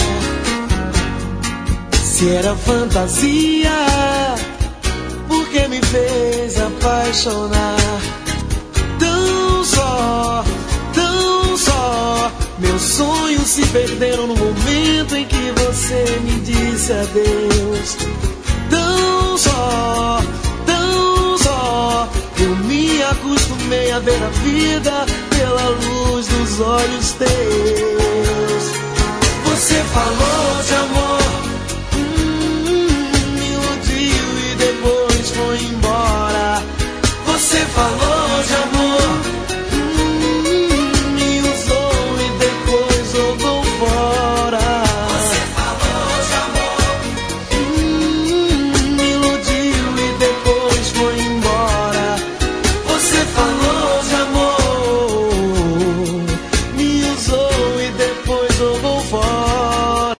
Se era fantasia, por que me fez apaixonar? Tão só, tão só. Meus sonhos se perderam no momento em que você você me disse adeus. Tão só, tão só, eu me acostumei a ver a vida pela luz dos olhos teus. Você falou de amor, hum, me iludiu e depois foi embora. Você falou de amor, hum, me usou e depois jogou fora. Você falou de amor, hum, me iludiu e depois foi embora. Você falou de amor, me usou e depois jogou fora.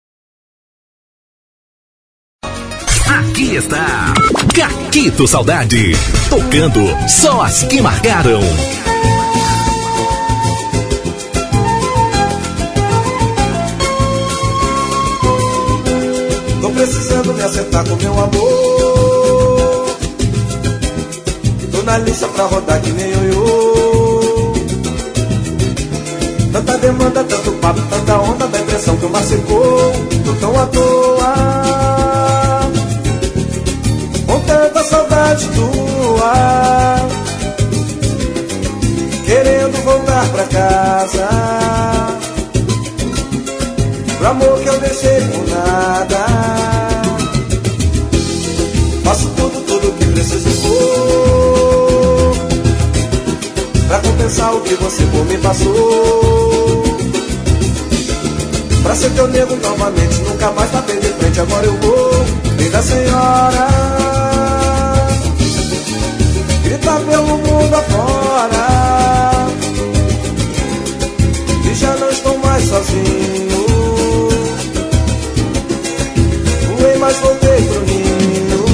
Aqui está Caquito Saudade, tocando só as que marcaram. Tô precisando me acertar com meu amor. Tô na lista pra rodar que nem ioiô. Tanta demanda, tanto papo, tanta onda, da impressão que o mar secou. Tô tão à toa, com tanta saudade tua, querendo voltar pra casa, pro amor que eu deixei por nada. Faço tudo, tudo que preciso for, pra compensar o que você por mim passou. Pra ser teu nego novamente, nunca mais bater de frente. Agora eu vou, linda senhora, gritar pelo mundo afora, e já não estou mais sozinho. Voei, mas voltei pro ninho.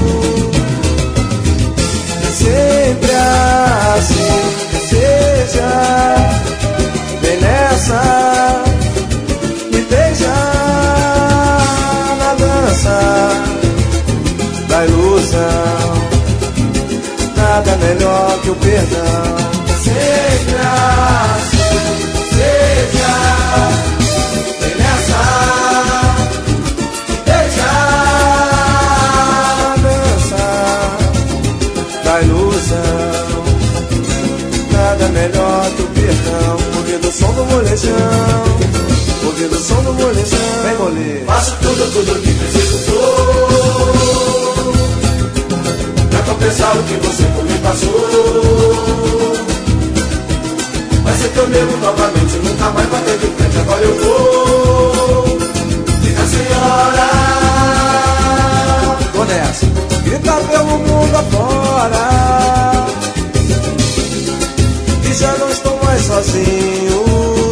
Sempre assim seja, vem nessa, me beija na dança da ilusão. Nada melhor que o perdão. Sempre assim seja, vem nessa, deixa a dança da ilusão. Nada melhor que o perdão. Ouvindo o som do molejão, ouvindo o som do molejão. Vem moler. Faço tudo, tudo que preciso for, pra compensar o que você por mim passou. Vai ser teu nego novamente, nunca mais bater de frente. Agora eu vou, fica senhora, tô nessa, grita pelo mundo afora, e já não estou mais sozinho.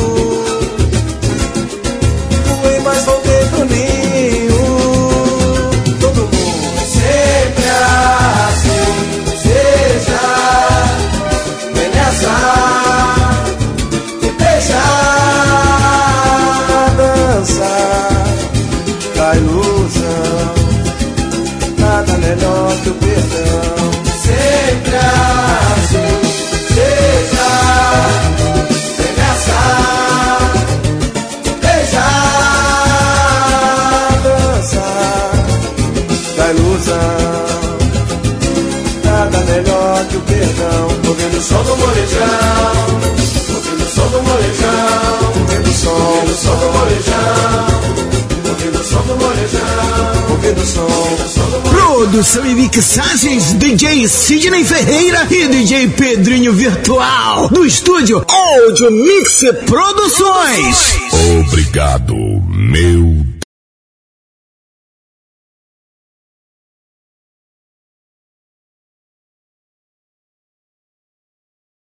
Voei, mas voltei pro ninho. Todo mundo sempre assim seja, vem nessa, me deixa a dança da ilusão. Nada melhor que o perdão. Sempre assim seja, vem nessa, deixa a dança da ilusão. Nada melhor que o perdão. Ouvindo o som do molejão, ouvindo o som do molejão, ouvindo o som, ouvindo o som do molejão, ouvindo o som do molejão, ouvindo o som, ouvindo o som do molejão. Produção e mixagens D J Sidney Ferreira e D J Pedrinho Virtual, do estúdio Audio Mix Produções. Obrigado, meu